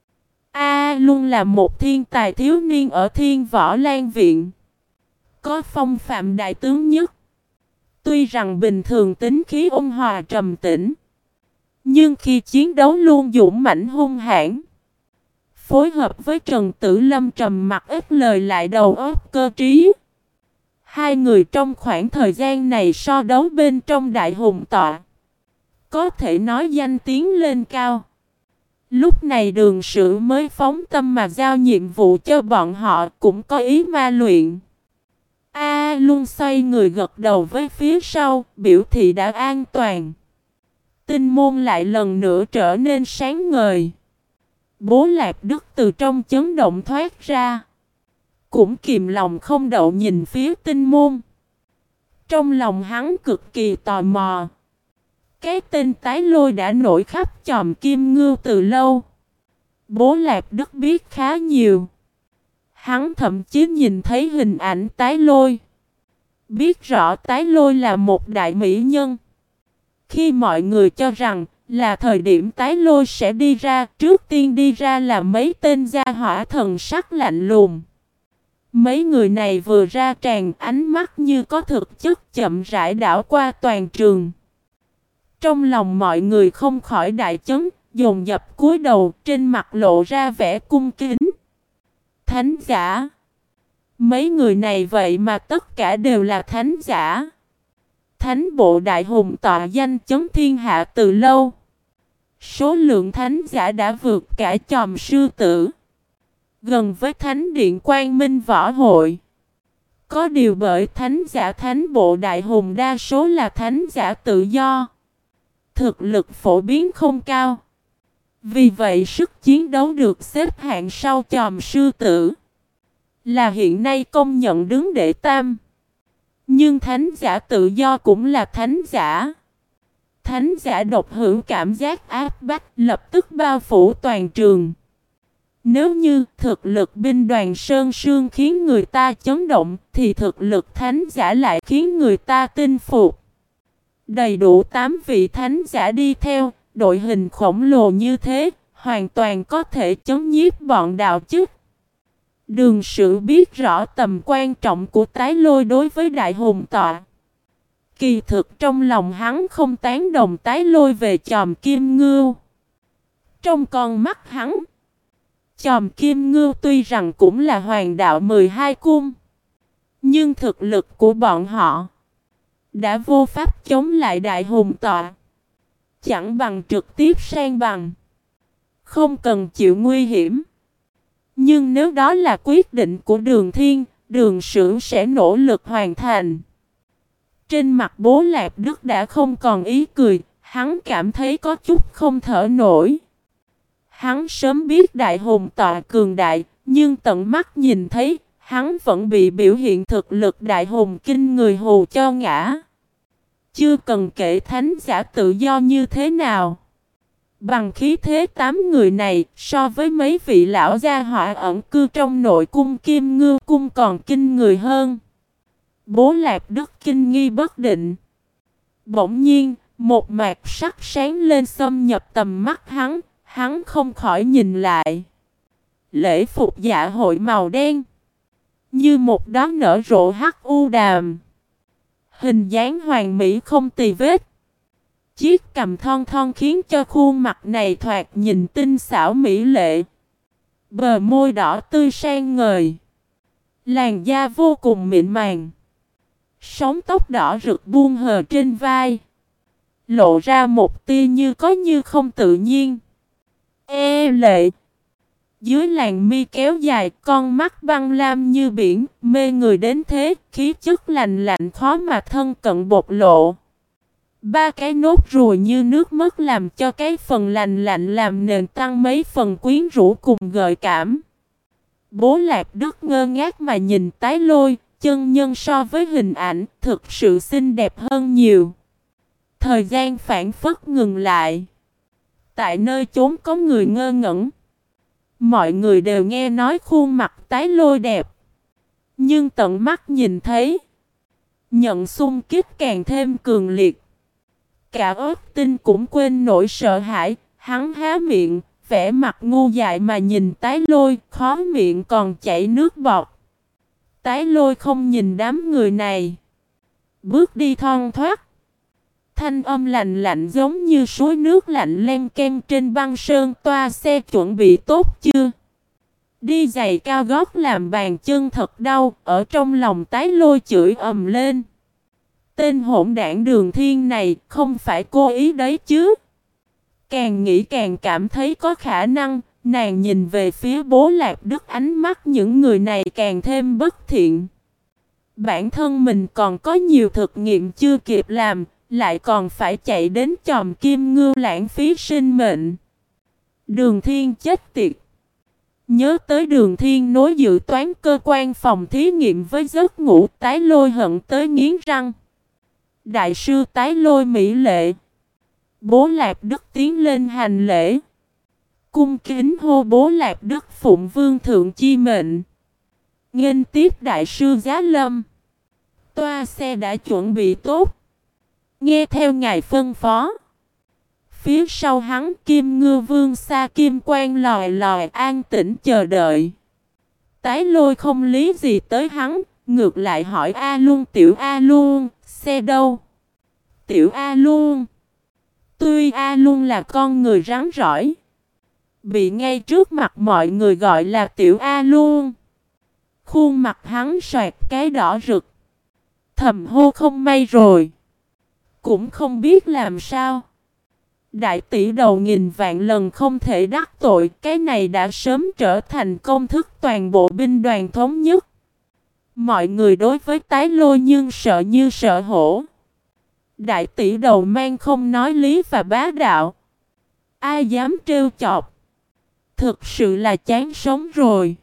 A luôn là một thiên tài thiếu niên ở Thiên Võ Lan Viện. Có phong phạm đại tướng nhất. Tuy rằng bình thường tính khí ôn hòa trầm tĩnh, nhưng khi chiến đấu luôn dũng mãnh hung hãn. Phối hợp với Trần Tử Lâm trầm mặc ít lời lại đầu óc cơ trí. Hai người trong khoảng thời gian này so đấu bên trong Đại Hùng Tọa, có thể nói danh tiếng lên cao. Lúc này Đường Sử mới phóng tâm mà giao nhiệm vụ cho bọn họ, cũng có ý ma luyện. A Gia Luân xoay người gật đầu với phía sau, biểu thị đã an toàn. Tinh môn lại lần nữa trở nên sáng ngời. Bố Lạc Đức từ trong chấn động thoát ra. Cũng kìm lòng không đậu nhìn phía tinh môn. Trong lòng hắn cực kỳ tò mò. Cái tên tái lôi đã nổi khắp chòm Kim Ngưu từ lâu. Bố Lạc Đức biết khá nhiều. Hắn thậm chí nhìn thấy hình ảnh tái lôi. Biết rõ tái lôi là một đại mỹ nhân. Khi mọi người cho rằng là thời điểm tái lôi sẽ đi ra, trước tiên đi ra là mấy tên gia hỏa thần sắc lạnh lùng. Mấy người này vừa ra tràn, ánh mắt như có thực chất chậm rãi đảo qua toàn trường. Trong lòng mọi người không khỏi đại chấn, dồn dập cúi đầu, trên mặt lộ ra vẻ cung kính. Thánh giả. Mấy người này vậy mà tất cả đều là thánh giả. Thánh bộ đại hùng tọa danh chấn thiên hạ từ lâu. Số lượng thánh giả đã vượt cả chòm sư tử. Gần với thánh điện Quang Minh Võ Hội. Có điều bởi thánh giả thánh bộ đại hùng đa số là thánh giả tự do. Thực lực phổ biến không cao. Vì vậy sức chiến đấu được xếp hạng sau chòm sư tử. Là hiện nay công nhận đứng đệ tam. Nhưng thánh giả tự do cũng là thánh giả. Thánh giả độc hữu cảm giác áp bách lập tức bao phủ toàn trường. Nếu như thực lực binh đoàn Sơn Sương khiến người ta chấn động, thì thực lực thánh giả lại khiến người ta tin phục. Đầy đủ tám vị thánh giả đi theo, đội hình khổng lồ như thế, hoàn toàn có thể chấn nhiếp bọn đạo chức. Đường Sử biết rõ tầm quan trọng của tái lôi đối với đại hùng tọa. Kỳ thực trong lòng hắn không tán đồng tái lôi về chòm Kim Ngưu. Trong con mắt hắn, chòm Kim Ngưu tuy rằng cũng là hoàng đạo mười hai cung, nhưng thực lực của bọn họ đã vô pháp chống lại đại hùng tọa. Chẳng bằng trực tiếp sang bằng, không cần chịu nguy hiểm. Nhưng nếu đó là quyết định của Đường Thiên, Đường Sử sẽ nỗ lực hoàn thành. Trên mặt Bố Lạc Đức đã không còn ý cười, hắn cảm thấy có chút không thở nổi. Hắn sớm biết đại hùng tọa cường đại, nhưng tận mắt nhìn thấy, hắn vẫn bị biểu hiện thực lực đại hùng kinh người hù cho ngã. Chưa cần kể thánh giả tự do như thế nào. Bằng khí thế tám người này, so với mấy vị lão gia họa ẩn cư trong nội cung Kim Ngưu cung còn kinh người hơn. Bố Lạc Đức kinh nghi bất định. Bỗng nhiên, một mạt sắc sáng lên xâm nhập tầm mắt hắn, hắn không khỏi nhìn lại. Lễ phục dạ hội màu đen, như một đóa nở rộ hắc u đàm. Hình dáng hoàn mỹ không tì vết. Chiếc cằm thon thon khiến cho khuôn mặt này thoạt nhìn tinh xảo mỹ lệ. Bờ môi đỏ tươi sang ngời. Làn da vô cùng mịn màng. Sóng tóc đỏ rực buông hờ trên vai. Lộ ra một tia như có như không tự nhiên. Ê lệ. Dưới làn mi kéo dài, con mắt băng lam như biển, mê người đến thế, khí chất lành lạnh khó mà thân cận bộc lộ. Ba cái nốt ruồi như nước mất làm cho cái phần lành lạnh làm nền tăng mấy phần quyến rũ cùng gợi cảm. Bố Lạc Đức ngơ ngác mà nhìn tái lôi, chân nhân so với hình ảnh thực sự xinh đẹp hơn nhiều. Thời gian phảng phất ngừng lại. Tại nơi chốn có người ngơ ngẩn. Mọi người đều nghe nói khuôn mặt tái lôi đẹp. Nhưng tận mắt nhìn thấy, nhận xung kích càng thêm cường liệt. Cả ớt tinh cũng quên nỗi sợ hãi, hắn há miệng, vẻ mặt ngu dại mà nhìn tái lôi, khó miệng còn chảy nước bọt. Tái lôi không nhìn đám người này. Bước đi thon thoát. Thanh âm lạnh lạnh giống như suối nước lạnh len ken trên băng sơn. Toa xe chuẩn bị tốt chưa? Đi giày cao gót làm bàn chân thật đau. Ở trong lòng tái lôi chửi ầm lên. Tên hỗn đảng Đường Thiên này không phải cố ý đấy chứ. Càng nghĩ càng cảm thấy có khả năng. Nàng nhìn về phía Bố Lạc Đức, ánh mắt những người này càng thêm bất thiện. Bản thân mình còn có nhiều thực nghiệm chưa kịp làm, lại còn phải chạy đến chòm kim ngưu lãng phí sinh mệnh. Đường Thiên chết tiệt. Nhớ tới Đường Thiên nối dự toán cơ quan phòng thí nghiệm với giấc ngủ, Tái Lôi hận tới nghiến răng. Đại sư Tái Lôi mỹ lệ. Bố Lạp Đức tiến lên hành lễ. Cung kính hô bố Lạp Đức phụng vương thượng chi mệnh. Nghênh tiếp đại sư giá lâm. Toa xe đã chuẩn bị tốt. Nghe theo ngài phân phó. Phía sau hắn Kim Ngư Vương xa kim quan lòi lòi an tĩnh chờ đợi. Tái Lôi không lý gì tới hắn, ngược lại hỏi A Luân tiểu A Luân, xe đâu? Tiểu A Luân. Tuy A Luân là con người rắn rỏi, bị ngay trước mặt mọi người gọi là tiểu A Luân. Khuôn mặt hắn soạt cái đỏ rực. Thầm hô không may rồi. Cũng không biết làm sao. Đại tỷ đầu nghìn vạn lần không thể đắc tội. Cái này đã sớm trở thành công thức toàn bộ binh đoàn thống nhất. Mọi người đối với Tái Lôi nhưng sợ như sợ hổ. Đại tỷ đầu mang không nói lý và bá đạo. Ai dám trêu chọc. Thực sự là chán sống rồi.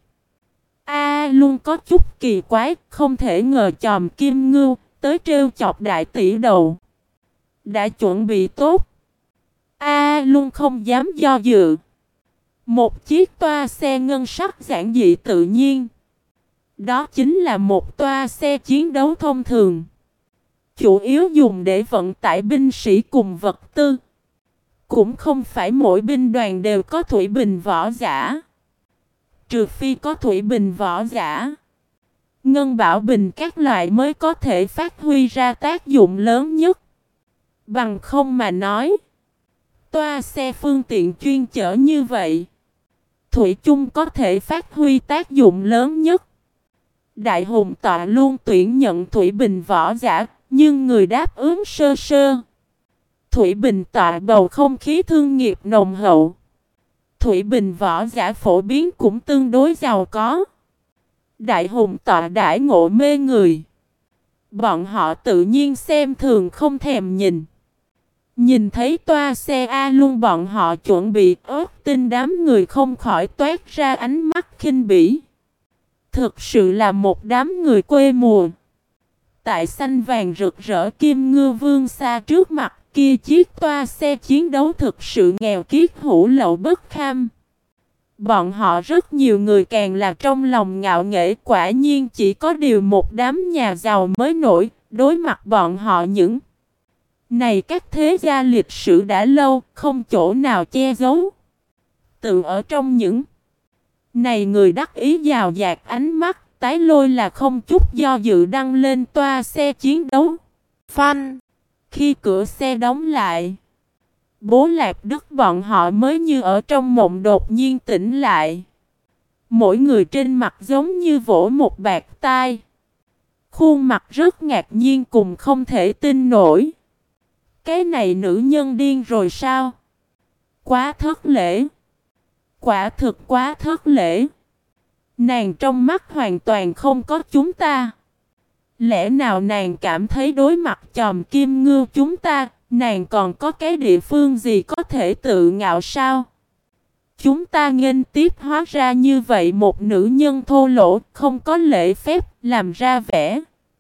A luôn có chút kỳ quái. Không thể ngờ chòm kim ngưu tới trêu chọc đại tỷ đầu. Đã chuẩn bị tốt. A luôn không dám do dự. Một chiếc toa xe ngân sắc giản dị tự nhiên. Đó chính là một toa xe chiến đấu thông thường. Chủ yếu dùng để vận tải binh sĩ cùng vật tư. Cũng không phải mỗi binh đoàn đều có thủy bình võ giả. Trừ phi có thủy bình võ giả. Ngân bảo bình các loại mới có thể phát huy ra tác dụng lớn nhất. Bằng không mà nói. Toa xe phương tiện chuyên chở như vậy. Thủy chung có thể phát huy tác dụng lớn nhất. Đại hùng tọa luôn tuyển nhận thủy bình võ giả. Nhưng người đáp ứng sơ sơ. Thủy bình tọa bầu không khí thương nghiệp nồng hậu. Thủy bình võ giả phổ biến cũng tương đối giàu có. Đại hùng tọa đãi ngộ mê người. Bọn họ tự nhiên xem thường không thèm nhìn. Nhìn thấy toa xe A luôn bọn họ chuẩn bị ớt tin đám người không khỏi toát ra ánh mắt khinh bỉ. Thực sự là một đám người quê mùa. Tại xanh vàng rực rỡ Kim Ngư Vương xa trước mặt kia chiếc toa xe chiến đấu thực sự nghèo kiết hủ lậu bất kham. Bọn họ rất nhiều người càng là trong lòng ngạo nghễ, quả nhiên chỉ có điều một đám nhà giàu mới nổi, đối mặt bọn họ những này các thế gia lịch sử đã lâu, không chỗ nào che giấu. Tự ở trong những này người đắc ý giàu dạt ánh mắt, Tái Lôi là không chút do dự đăng lên toa xe chiến đấu. Phanh! Khi cửa xe đóng lại, Bố Lạp Đức bọn họ mới như ở trong mộng đột nhiên tỉnh lại. Mỗi người trên mặt giống như vỗ một bạt tai. Khuôn mặt rất ngạc nhiên cùng không thể tin nổi. Cái này nữ nhân điên rồi sao? Quá thất lễ. Quả thực quá thất lễ. Nàng trong mắt hoàn toàn không có chúng ta. Lẽ nào nàng cảm thấy đối mặt chòm kim ngưu chúng ta, nàng còn có cái địa phương gì có thể tự ngạo sao? Chúng ta nghênh tiếp hóa ra như vậy một nữ nhân thô lỗ, không có lễ phép, làm ra vẻ.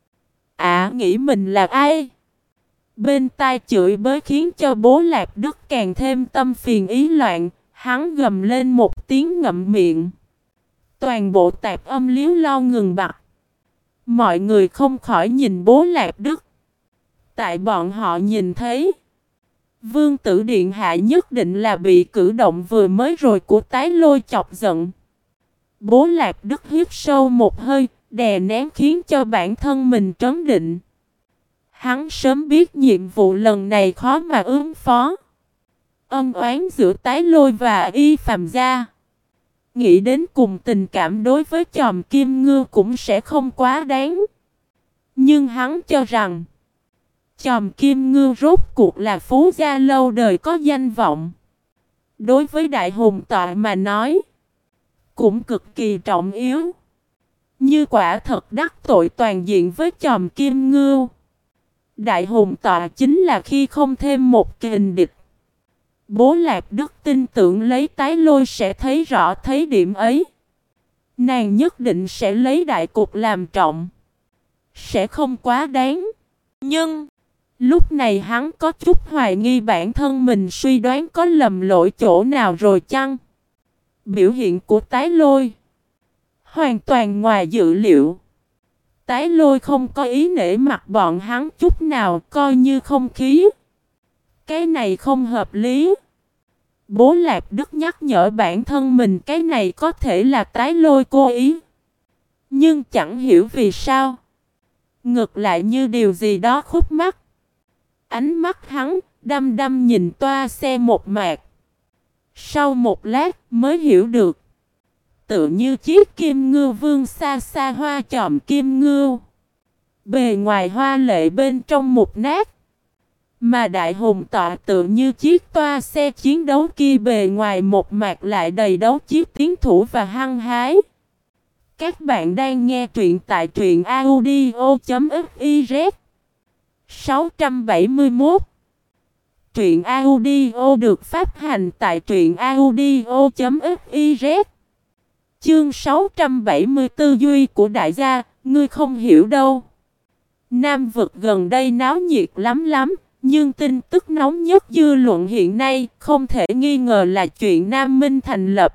À, nghĩ mình là ai? Bên tai chửi bới khiến cho Bố Lạp Đức càng thêm tâm phiền ý loạn, hắn gầm lên một tiếng ngậm miệng. Toàn bộ tạp âm liếu lo ngừng bặt. Mọi người không khỏi nhìn Bố Lạp Đức. Tại bọn họ nhìn thấy, Vương tử điện hạ nhất định là bị cử động vừa mới rồi của Tái Lôi chọc giận. Bố Lạp Đức hít sâu một hơi, đè nén khiến cho bản thân mình trấn định. Hắn sớm biết nhiệm vụ lần này khó mà ứng phó. Ân oán giữa Tái Lôi và Y Phàm gia. Nghĩ đến cùng tình cảm đối với chòm kim ngưu cũng sẽ không quá đáng. Nhưng hắn cho rằng chòm kim ngưu rốt cuộc là phú gia lâu đời có danh vọng. Đối với đại hùng tọa mà nói cũng cực kỳ trọng yếu. Như quả thật đắc tội toàn diện với chòm Kim Ngưu. Đại hùng tọa chính là khi không thêm một kình địch. Bố Lạp Đức tin tưởng lấy tái lôi sẽ thấy rõ thấy điểm ấy. Nàng nhất định sẽ lấy đại cục làm trọng. Sẽ không quá đáng. Nhưng lúc này hắn có chút hoài nghi bản thân mình suy đoán có lầm lỗi chỗ nào rồi chăng? Biểu hiện của tái lôi hoàn toàn ngoài dự liệu. Tái lôi không có ý nể mặt bọn hắn chút nào, coi như không khí. Cái này không hợp lý. Bố Lạp Đức nhắc nhở bản thân mình cái này có thể là tái lôi cố ý. Nhưng chẳng hiểu vì sao. Ngược lại như điều gì đó khúc mắc. Ánh mắt hắn đăm đăm nhìn toa xe một mạc. Sau một lát mới hiểu được. Tự như chiếc kim ngưu vương xa xa hoa chòm kim ngưu. Bề ngoài hoa lệ bên trong một nát. Mà đại hùng tọa tự như chiếc toa xe chiến đấu kia bề ngoài một mạc lại đầy đấu chiếc tiến thủ và hăng hái. Các bạn đang nghe truyện tại truyện audio chấm fiz. sáu trăm bảy mươi mốt. Truyện audio được phát hành tại truyện audio chấm fiz. Chương sáu trăm bảy mươi tư Duy của đại gia, ngươi không hiểu đâu. Nam vực gần đây náo nhiệt lắm lắm, nhưng tin tức nóng nhất dư luận hiện nay không thể nghi ngờ là chuyện Nam Minh thành lập.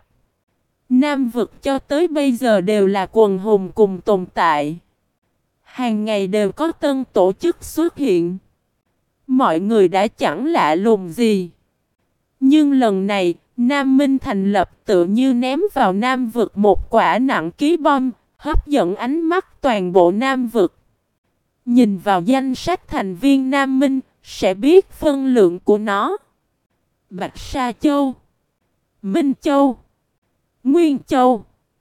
Nam vực cho tới bây giờ đều là quần hùng cùng tồn tại. Hàng ngày đều có tân tổ chức xuất hiện. Mọi người đã chẳng lạ lùng gì. Nhưng lần này, Nam Minh thành lập tự như ném vào Nam vực một quả nặng ký bom, hấp dẫn ánh mắt toàn bộ Nam vực. Nhìn vào danh sách thành viên Nam Minh, sẽ biết phân lượng của nó. Bạch Sa Châu, Minh Châu, Nguyên Châu,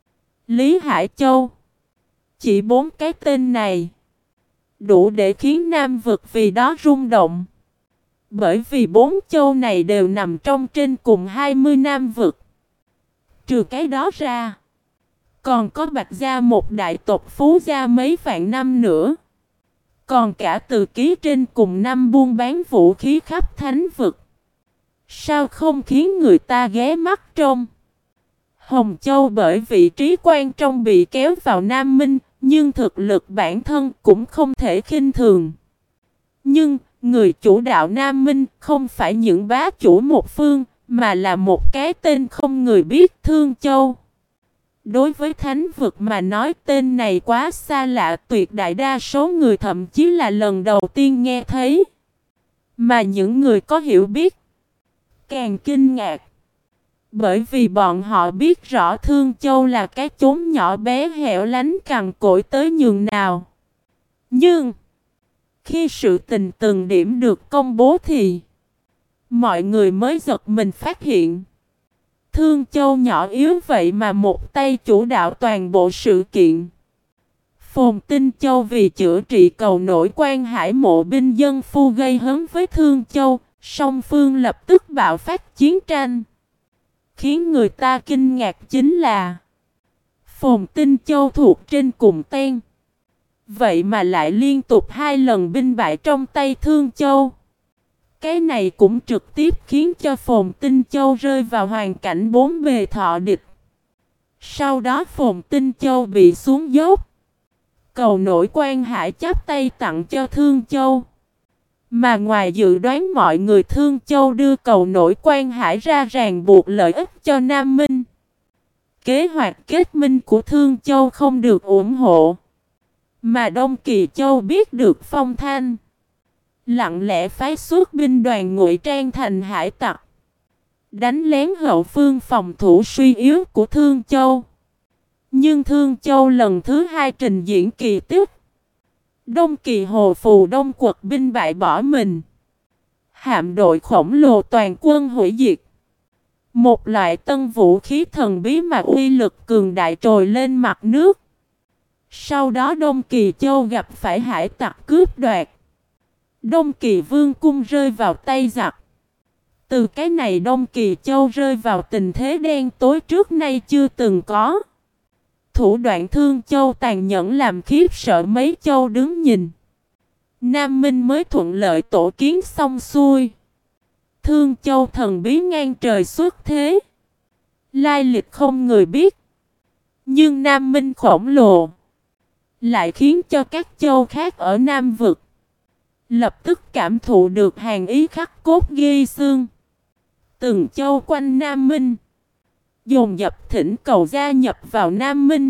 Lý Hải Châu. Chỉ bốn cái tên này đủ để khiến Nam vực vì đó rung động. Bởi vì bốn châu này đều nằm trong trên cùng hai mươi Nam vực. Trừ cái đó ra, còn có Bạch Gia một đại tộc, Phú Gia mấy vạn năm nữa. Còn cả từ ký trên cùng năm buôn bán vũ khí khắp thánh vực. Sao không khiến người ta ghé mắt trông? Hồng Châu bởi vị trí quan trọng bị kéo vào Nam Minh, nhưng thực lực bản thân cũng không thể khinh thường. Nhưng, người chủ đạo Nam Minh không phải những bá chủ một phương, mà là một cái tên không người biết, Thương Châu. Đối với thánh vực mà nói tên này quá xa lạ, tuyệt đại đa số người thậm chí là lần đầu tiên nghe thấy. Mà những người có hiểu biết càng kinh ngạc. Bởi vì bọn họ biết rõ Thương Châu là cái chốn nhỏ bé hẻo lánh cằn cỗi tới nhường nào. Nhưng khi sự tình từng điểm được công bố thì mọi người mới giật mình phát hiện Thương Châu nhỏ yếu vậy mà một tay chủ đạo toàn bộ sự kiện. Phồn Tinh Châu vì chữa trị cầu nổi Quan Hải mộ binh dân phu gây hấn với Thương Châu, song phương lập tức bạo phát chiến tranh. Khiến người ta kinh ngạc chính là Phồn Tinh Châu thuộc trên cùng ten. Vậy mà lại liên tục hai lần binh bại trong tay Thương Châu. Cái này cũng trực tiếp khiến cho Phồn Tinh Châu rơi vào hoàn cảnh bốn bề thọ địch. Sau đó Phồn Tinh Châu bị xuống dốc. Cầu nổi Quan Hải chắp tay tặng cho Thương Châu. Mà ngoài dự đoán mọi người, Thương Châu đưa cầu nổi Quan Hải ra ràng buộc lợi ích cho Nam Minh. Kế hoạch kết minh của Thương Châu không được ủng hộ. Mà Đông Kỳ Châu biết được phong thanh, lặng lẽ phái xuất binh đoàn ngụy trang thành hải tặc, đánh lén hậu phương phòng thủ suy yếu của Thương Châu. Nhưng Thương Châu lần thứ hai trình diễn kỳ tích. Đông Kỳ Hồ Phù Đông quật binh bại bỏ mình. Hạm đội khổng lồ toàn quân hủy diệt. Một loại tân vũ khí thần bí mà uy lực cường đại trồi lên mặt nước. Sau đó Đông Kỳ Châu gặp phải hải tặc cướp đoạt. Đông Kỳ Vương cung rơi vào tay giặc. Từ cái này Đông Kỳ Châu rơi vào tình thế đen tối trước nay chưa từng có. Thủ đoạn Thương Châu tàn nhẫn làm khiếp sợ mấy châu đứng nhìn. Nam Minh mới thuận lợi tổ kiến xong xuôi. Thương Châu thần bí ngang trời xuất thế. Lai lịch không người biết. Nhưng Nam Minh khổng lồ lại khiến cho các châu khác ở Nam Vực lập tức cảm thụ được hàn ý khắc cốt ghi xương. Từng châu quanh Nam Minh dồn dập thỉnh cầu gia nhập vào Nam Minh.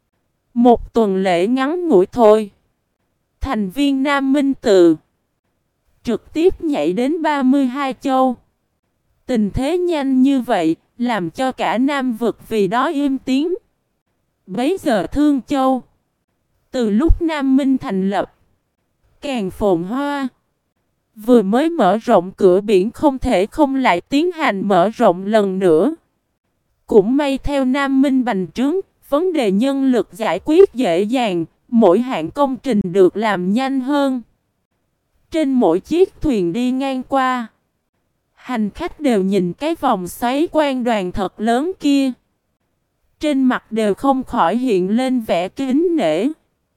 Một tuần lễ ngắn ngủi thôi, thành viên Nam Minh tự trực tiếp nhảy đến ba mươi hai châu. Tình thế nhanh như vậy làm cho cả Nam Vực vì đó im tiếng. Bấy giờ Thương Châu từ lúc Nam Minh thành lập càng phồn hoa. Vừa mới mở rộng cửa biển không thể không lại tiến hành mở rộng lần nữa. Cũng may theo Nam Minh bành trướng, vấn đề nhân lực giải quyết dễ dàng, mỗi hạng công trình được làm nhanh hơn. Trên mỗi chiếc thuyền đi ngang qua, hành khách đều nhìn cái vòng xoáy quan đoàn thật lớn kia. Trên mặt đều không khỏi hiện lên vẻ kính nể.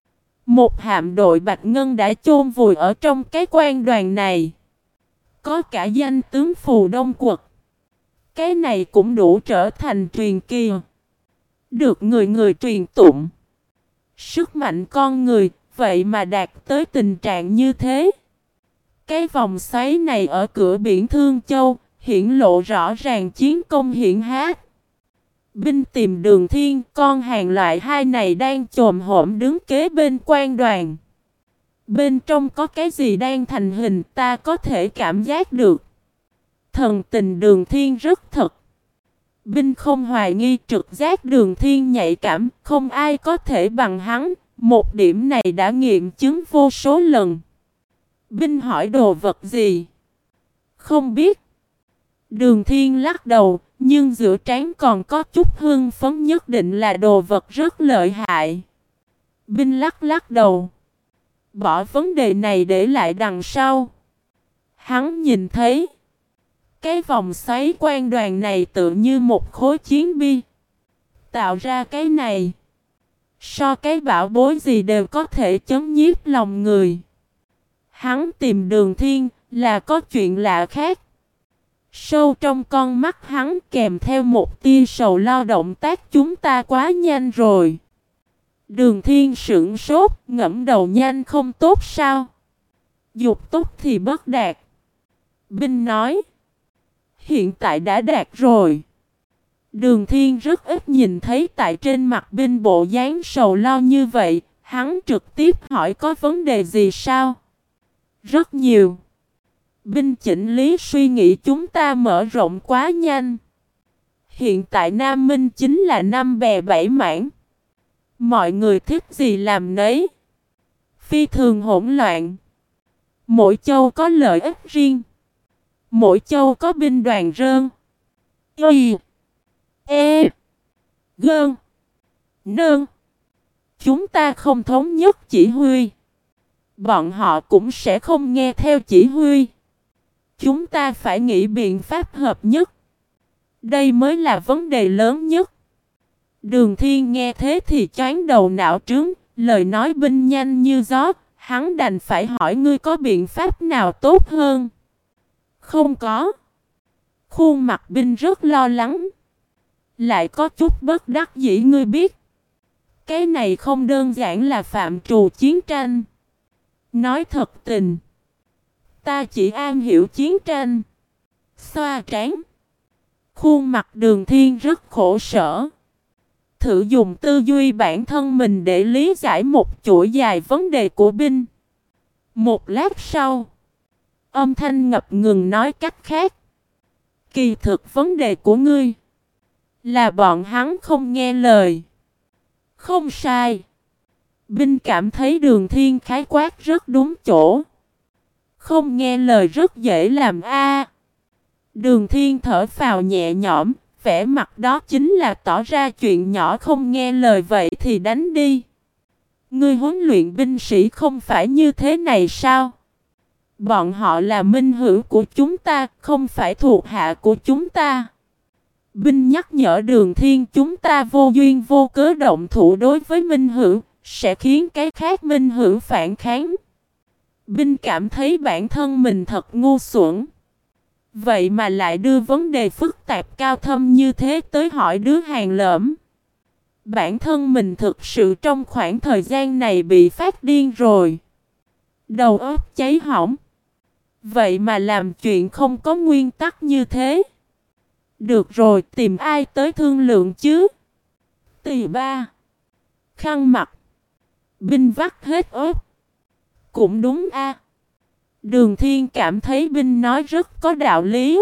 Một hạm đội Bạch Ngân đã chôn vùi ở trong cái quan đoàn này. Có cả danh tướng Phù Đông Quật. Cái này cũng đủ trở thành truyền kỳ. Được người người truyền tụng. Sức mạnh con người, vậy mà đạt tới tình trạng như thế. Cái vòng xoáy này ở cửa biển Thương Châu, hiển lộ rõ ràng chiến công hiển hách. Binh tìm Đường Thiên, con hàng loại hai này đang chồm hổm đứng kế bên quan đoàn. Bên trong có cái gì đang thành hình ta có thể cảm giác được. Thần tình Đường Thiên rất thật. Binh không hoài nghi trực giác Đường Thiên nhạy cảm, không ai có thể bằng hắn. Một điểm này đã nghiệm chứng vô số lần. Binh hỏi đồ vật gì? Không biết. Đường Thiên lắc đầu, nhưng giữa trán còn có chút hưng phấn, nhất định là đồ vật rất lợi hại. Binh lắc lắc đầu. Bỏ vấn đề này để lại đằng sau. Hắn nhìn thấy cái vòng xoáy quan đoàn này tự như một khối chiến bi. Tạo ra cái này so cái bảo bối gì đều có thể chấn nhiếp lòng người. Hắn tìm Đường Thiên là có chuyện lạ khác. Sâu trong con mắt hắn kèm theo một tia sầu lo, động tác chúng ta quá nhanh rồi. Đường Thiên sững sốt, ngẫm đầu, nhanh không tốt sao? Dục tốt thì bất đạt. Binh nói. Hiện tại đã đạt rồi. Đường Thiên rất ít nhìn thấy tại trên mặt Binh bộ dáng sầu lo như vậy. Hắn trực tiếp hỏi có vấn đề gì sao? Rất nhiều. Binh chỉnh lý suy nghĩ, chúng ta mở rộng quá nhanh. Hiện tại Nam Minh chính là năm bè bảy mảng. Mọi người thích gì làm nấy. Phi thường hỗn loạn. Mỗi châu có lợi ích riêng. Mỗi châu có binh đoàn rơn. Y. E. Gơn. Nơn. Chúng ta không thống nhất chỉ huy. Bọn họ cũng sẽ không nghe theo chỉ huy. Chúng ta phải nghĩ biện pháp hợp nhất. Đây mới là vấn đề lớn nhất. Đường Thiên nghe thế thì choáng đầu não trướng. Lời nói Binh nhanh như gió. Hắn đành phải hỏi ngươi có biện pháp nào tốt hơn. Không có. Khuôn mặt Binh rất lo lắng. Lại có chút bất đắc dĩ, ngươi biết. Cái này không đơn giản là phạm trù chiến tranh. Nói thật tình. Ta chỉ am hiểu chiến tranh. Xoa trán. Khuôn mặt Đường Thiên rất khổ sở. Thử dùng tư duy bản thân mình để lý giải một chuỗi dài vấn đề của Binh. Một lát sau, âm thanh ngập ngừng nói cách khác. Kỳ thực vấn đề của ngươi là bọn hắn không nghe lời. Không sai. Binh cảm thấy Đường Thiên khái quát rất đúng chỗ. Không nghe lời rất dễ làm a. Đường Thiên thở phào nhẹ nhõm, vẻ mặt đó chính là tỏ ra chuyện nhỏ không nghe lời, vậy thì đánh đi. Ngươi huấn luyện binh sĩ không phải như thế này sao? Bọn họ là minh hữu của chúng ta, không phải thuộc hạ của chúng ta. Binh nhắc nhở Đường Thiên chúng ta vô duyên vô cớ động thủ đối với Minh Hữu, sẽ khiến cái khác Minh Hữu phản kháng. Binh cảm thấy bản thân mình thật ngu xuẩn. Vậy mà lại đưa vấn đề phức tạp cao thâm như thế tới hỏi đứa hàng lởm. Bản thân mình thực sự trong khoảng thời gian này bị phát điên rồi. Đầu óc cháy hỏng. Vậy mà làm chuyện không có nguyên tắc như thế. Được rồi, tìm ai tới thương lượng chứ? Tỳ ba. Khăn mặt. Binh vắt hết ớt. Cũng đúng a. Đường Thiên cảm thấy Binh nói rất có đạo lý.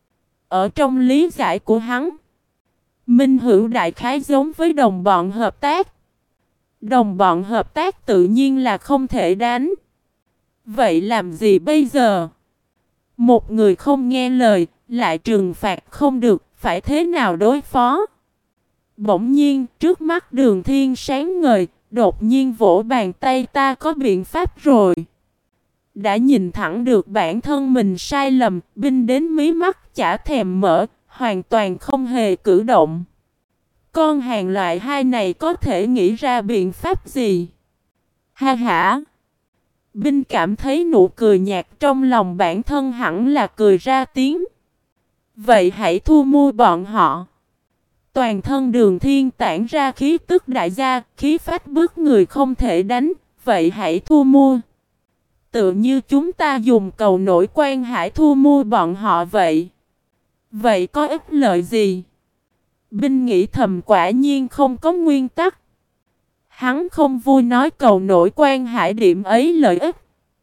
Ở trong lý giải của hắn, Minh Hữu đại khái giống với đồng bọn hợp tác. Đồng bọn hợp tác tự nhiên là không thể đánh. Vậy làm gì bây giờ? Một người không nghe lời, lại trừng phạt không được, phải thế nào đối phó? Bỗng nhiên, trước mắt Đường Thiên sáng ngời, đột nhiên vỗ bàn tay ta có biện pháp rồi. Đã nhìn thẳng được bản thân mình sai lầm, Binh đến mí mắt chả thèm mở, hoàn toàn không hề cử động. Con hàng loại hai này có thể nghĩ ra biện pháp gì? Ha ha! Binh cảm thấy nụ cười nhạt trong lòng bản thân hẳn là cười ra tiếng. Vậy hãy thu mua bọn họ. Toàn thân Đường Thiên tản ra khí tức đại gia, khí phách bức người không thể đánh, vậy hãy thu mua. Tự như chúng ta dùng cầu nổi quan hải thu mua bọn họ vậy. Vậy có ích lợi gì? Binh nghĩ thầm quả nhiên không có nguyên tắc. Hắn không vui nói cầu nổi quan hải điểm ấy lợi ích.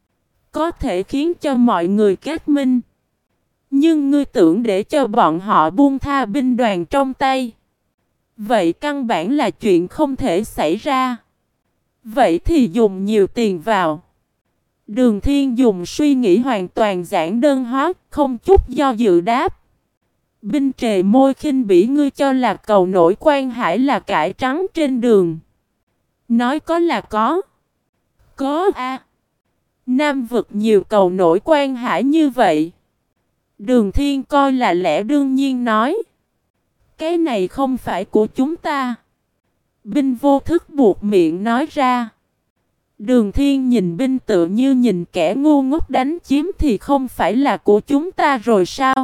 Có thể khiến cho mọi người kết minh. Nhưng ngươi tưởng để cho bọn họ buông tha binh đoàn trong tay. Vậy căn bản là chuyện không thể xảy ra. Vậy thì dùng nhiều tiền vào. Đường Thiên dùng suy nghĩ hoàn toàn giản đơn hóa, không chút do dự đáp. Binh trề môi khinh bỉ ngươi cho là cầu nổi quan hải là cải trắng trên đường. Nói có là có. Có a. À. Nam vực nhiều cầu nổi quan hải như vậy. Đường Thiên coi là lẽ đương nhiên nói. Cái này không phải của chúng ta. Binh vô thức buộc miệng nói ra. Đường Thiên nhìn Binh tự như nhìn kẻ ngu ngốc đánh chiếm thì không phải là của chúng ta rồi sao?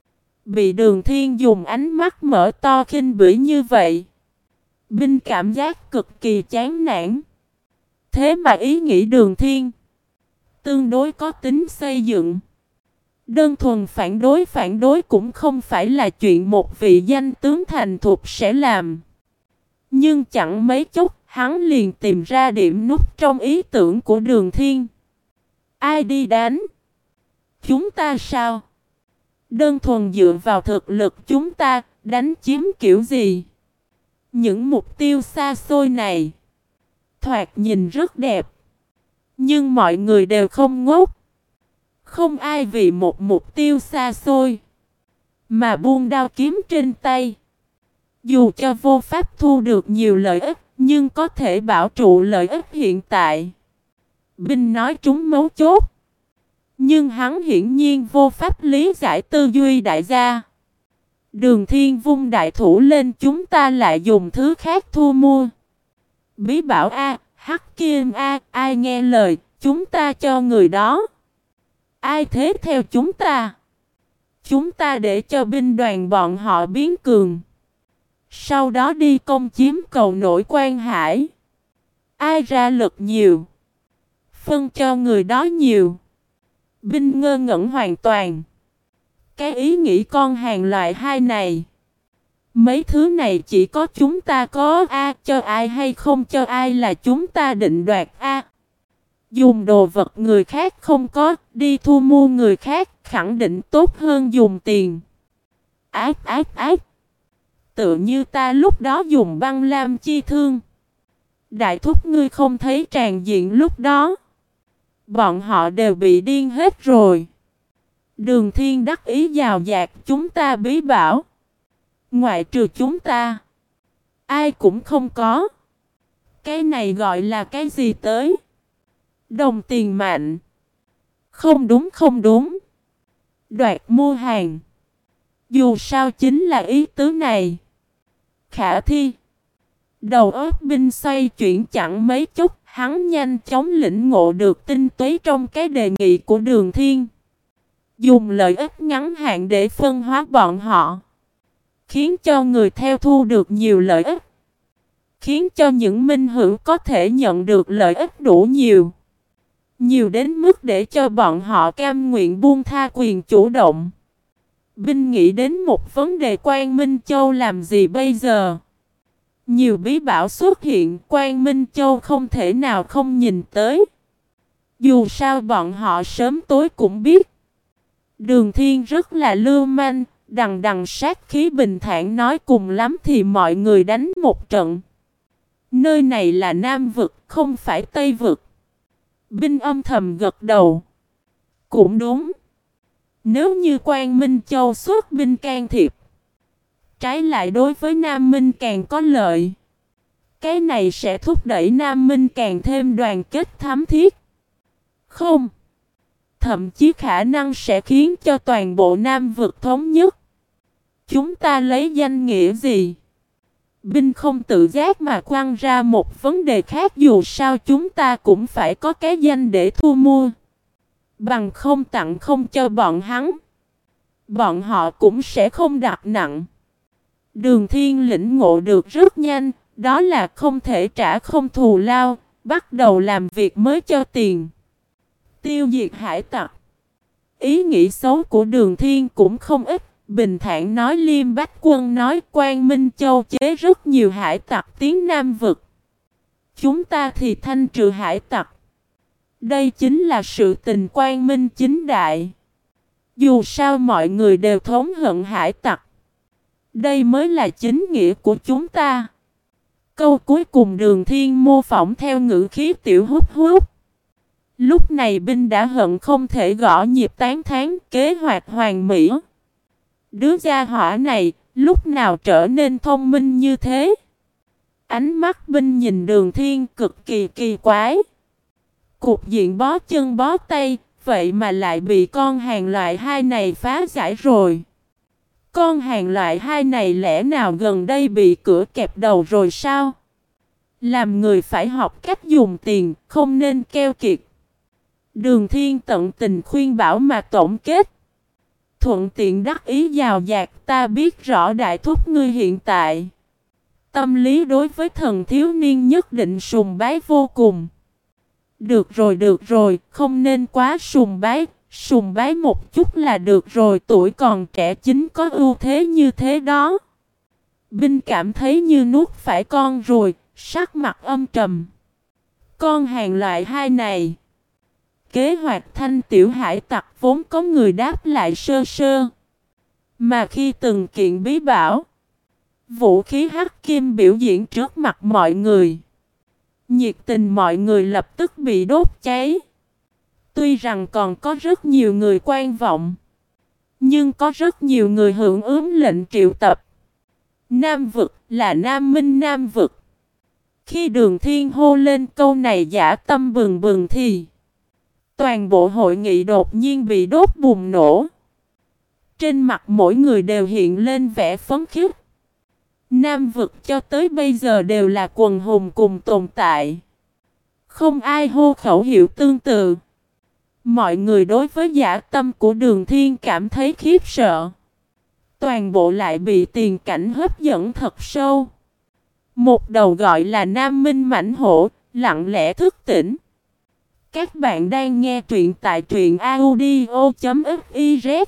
Bị Đường Thiên dùng ánh mắt mở to khinh bỉ như vậy. Binh cảm giác cực kỳ chán nản. Thế mà ý nghĩ Đường Thiên tương đối có tính xây dựng. Đơn thuần phản đối phản đối cũng không phải là chuyện một vị danh tướng thành thục sẽ làm. Nhưng chẳng mấy chốc hắn liền tìm ra điểm nút trong ý tưởng của Đường Thiên. Ai đi đánh? Chúng ta sao? Đơn thuần dựa vào thực lực chúng ta đánh chiếm kiểu gì? Những mục tiêu xa xôi này thoạt nhìn rất đẹp. Nhưng mọi người đều không ngốc. Không ai vì một mục tiêu xa xôi mà buông đao kiếm trên tay. Dù cho vô pháp thu được nhiều lợi ích, nhưng có thể bảo trụ lợi ích hiện tại. Binh nói trúng mấu chốt. Nhưng hắn hiển nhiên vô pháp lý giải tư duy đại gia. Đường Thiên vung đại thủ lên, chúng ta lại dùng thứ khác thu mua. Bí bảo A, Hắc Kim A, ai nghe lời, chúng ta cho người đó. Ai thế theo chúng ta? Chúng ta để cho binh đoàn bọn họ biến cường. Sau đó đi công chiếm cầu nổi quan hải. Ai ra lực nhiều, phân cho người đó nhiều. Binh ngơ ngẩn hoàn toàn. Cái ý nghĩ con hàng loại hai này. Mấy thứ này chỉ có chúng ta có a, cho ai hay không cho ai là chúng ta định đoạt a. Dùng đồ vật người khác không có, đi thu mua người khác, khẳng định tốt hơn dùng tiền. Ác ác ác. Tựa như ta lúc đó dùng băng lam chi thương. Đại thúc ngươi không thấy tràn diện lúc đó. Bọn họ đều bị điên hết rồi. Đường Thiên đắc ý giàu dạt, chúng ta bí bảo. Ngoại trừ chúng ta, ai cũng không có. Cái này gọi là cái gì tới? Đồng tiền mạnh. Không đúng không đúng. Đoạt mua hàng. Dù sao chính là ý tứ này. Khả thi. Đầu óc binh xoay chuyển chẳng mấy chốc, hắn nhanh chóng lĩnh ngộ được tinh túy trong cái đề nghị của Đường Thiên. Dùng lợi ích ngắn hạn để phân hóa bọn họ, khiến cho người theo thu được nhiều lợi ích, khiến cho những minh hữu có thể nhận được lợi ích đủ nhiều. Nhiều đến mức để cho bọn họ cam nguyện buông tha quyền chủ động. Binh nghĩ đến một vấn đề Quan Minh Châu làm gì bây giờ? Nhiều bí bảo xuất hiện, Quan Minh Châu không thể nào không nhìn tới. Dù sao bọn họ sớm tối cũng biết. Đường Thiên rất là lưu manh, đằng đằng sát khí bình thản nói cùng lắm thì mọi người đánh một trận. Nơi này là Nam vực, không phải Tây vực. Binh âm thầm gật đầu. Cũng đúng. Nếu như Quan Minh Châu xuất binh can thiệp, trái lại đối với Nam Minh càng có lợi. Cái này sẽ thúc đẩy Nam Minh càng thêm đoàn kết thắm thiết. Không. Thậm chí khả năng sẽ khiến cho toàn bộ Nam vực thống nhất. Chúng ta lấy danh nghĩa gì? Binh không tự giác mà quăng ra một vấn đề khác, dù sao chúng ta cũng phải có cái danh để thu mua. Bằng không tặng không cho bọn hắn, bọn họ cũng sẽ không đặt nặng. Đường Thiên lĩnh ngộ được rất nhanh, đó là không thể trả không thù lao, bắt đầu làm việc mới cho tiền. Tiêu diệt hải tặc. Ý nghĩ xấu của Đường Thiên cũng không ít, bình thản nói Liêm Bách Quân nói Quan Minh Châu chế rất nhiều hải tặc tiến Nam vực. Chúng ta thì thanh trừ hải tặc. Đây chính là sự tình quang minh chính đại. Dù sao mọi người đều thống hận hải tặc. Đây mới là chính nghĩa của chúng ta. Câu cuối cùng Đường Thiên mô phỏng theo ngữ khí tiểu hút hút. Lúc này binh đã hận không thể gõ nhịp tán thán kế hoạch hoàn mỹ. Đứa gia hỏa này lúc nào trở nên thông minh như thế? Ánh mắt binh nhìn Đường Thiên cực kỳ kỳ quái. Cục diện bó chân bó tay, vậy mà lại bị con hàng loại hai này phá giải rồi. Con hàng loại hai này lẽ nào gần đây bị cửa kẹp đầu rồi sao? Làm người phải học cách dùng tiền, không nên keo kiệt. Đường Thiên tận tình khuyên bảo mà tổng kết. Thuận tiện đắc ý giàu dạt, ta biết rõ đại thúc ngươi hiện tại. Tâm lý đối với thần thiếu niên nhất định sùng bái vô cùng. Được rồi được rồi, không nên quá sùng bái, sùng bái một chút là được rồi, tuổi còn trẻ chính có ưu thế như thế đó. Binh cảm thấy như nuốt phải con rồi, sắc mặt âm trầm. Con hàng loại hai này. Kế hoạch thanh tiểu hải tặc vốn có người đáp lại sơ sơ. Mà khi từng kiện bí bảo, vũ khí hắc kim biểu diễn trước mặt mọi người, nhiệt tình mọi người lập tức bị đốt cháy. Tuy rằng còn có rất nhiều người quan vọng, nhưng có rất nhiều người hưởng ứng lệnh triệu tập. Nam vực là Nam Minh Nam vực. Khi Đường Thiên hô lên câu này dã tâm bừng bừng thì toàn bộ hội nghị đột nhiên bị đốt bùng nổ. Trên mặt mỗi người đều hiện lên vẻ phấn khích. Nam vực cho tới bây giờ đều là quần hùng cùng tồn tại. Không ai hô khẩu hiệu tương tự. Mọi người đối với dã tâm của Đường Thiên cảm thấy khiếp sợ. Toàn bộ lại bị tiền cảnh hấp dẫn thật sâu. Một đầu gọi là Nam Minh Mãnh Hổ, lặng lẽ thức tỉnh. Các bạn đang nghe truyện tại truyện audio chấm fiz.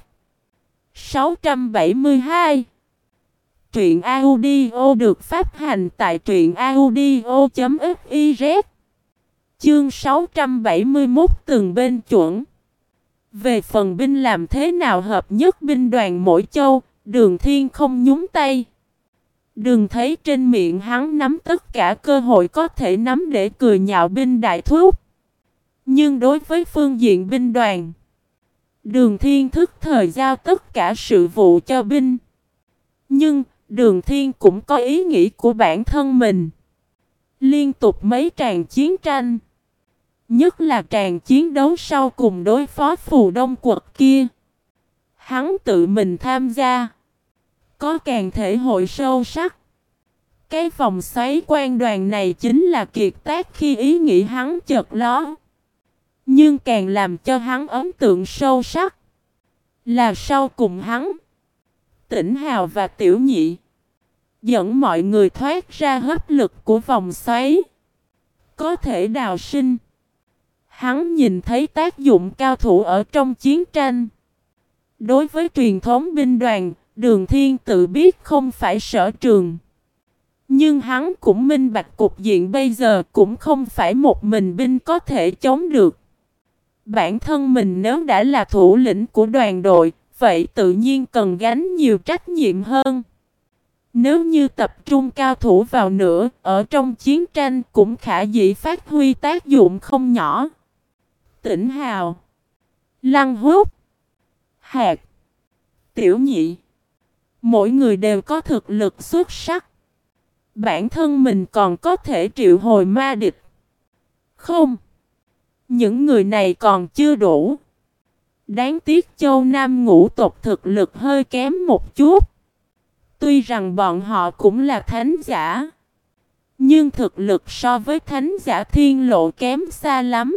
sáu trăm bảy mươi hai. Truyện audio được phát hành tại truyện audio chấm fiz. Chương sáu trăm bảy mươi mốt từng bên chuẩn. Về phần binh làm thế nào hợp nhất binh đoàn mỗi châu, Đường Thiên không nhúng tay. Đừng thấy trên miệng hắn nắm tất cả cơ hội có thể nắm để cười nhạo binh đại thúc. Nhưng đối với phương diện binh đoàn, Đường Thiên thức thời giao tất cả sự vụ cho binh. Nhưng Đường Thiên cũng có ý nghĩ của bản thân mình. Liên tục mấy tràng chiến tranh, nhất là tràng chiến đấu sau cùng đối phó Phù Đông Quật kia, hắn tự mình tham gia. có càng thể hội sâu sắc. Cái vòng xoáy quan đoàn này chính là kiệt tác khi ý nghĩ hắn chợt lóe. Nhưng càng làm cho hắn ấn tượng sâu sắc là sau cùng hắn, Tỉnh Hào và Tiểu Nhị dẫn mọi người thoát ra hấp lực của vòng xoáy, có thể đào sinh. Hắn nhìn thấy tác dụng cao thủ ở trong chiến tranh. Đối với truyền thống binh đoàn, Đường Thiên tự biết không phải sở trường. Nhưng hắn cũng minh bạch cục diện bây giờ cũng không phải một mình binh có thể chống được. Bản thân mình nếu đã là thủ lĩnh của đoàn đội, vậy tự nhiên cần gánh nhiều trách nhiệm hơn. Nếu như tập trung cao thủ vào nữa, ở trong chiến tranh cũng khả dĩ phát huy tác dụng không nhỏ. Tỉnh Hào, Lăng Hút, Hạt, Tiểu Nhị, mỗi người đều có thực lực xuất sắc. Bản thân mình còn có thể triệu hồi ma địch. Không, những người này còn chưa đủ. Đáng tiếc Châu Nam ngũ tộc thực lực hơi kém một chút. Tuy rằng bọn họ cũng là thánh giả, nhưng thực lực so với thánh giả thiên lộ kém xa lắm.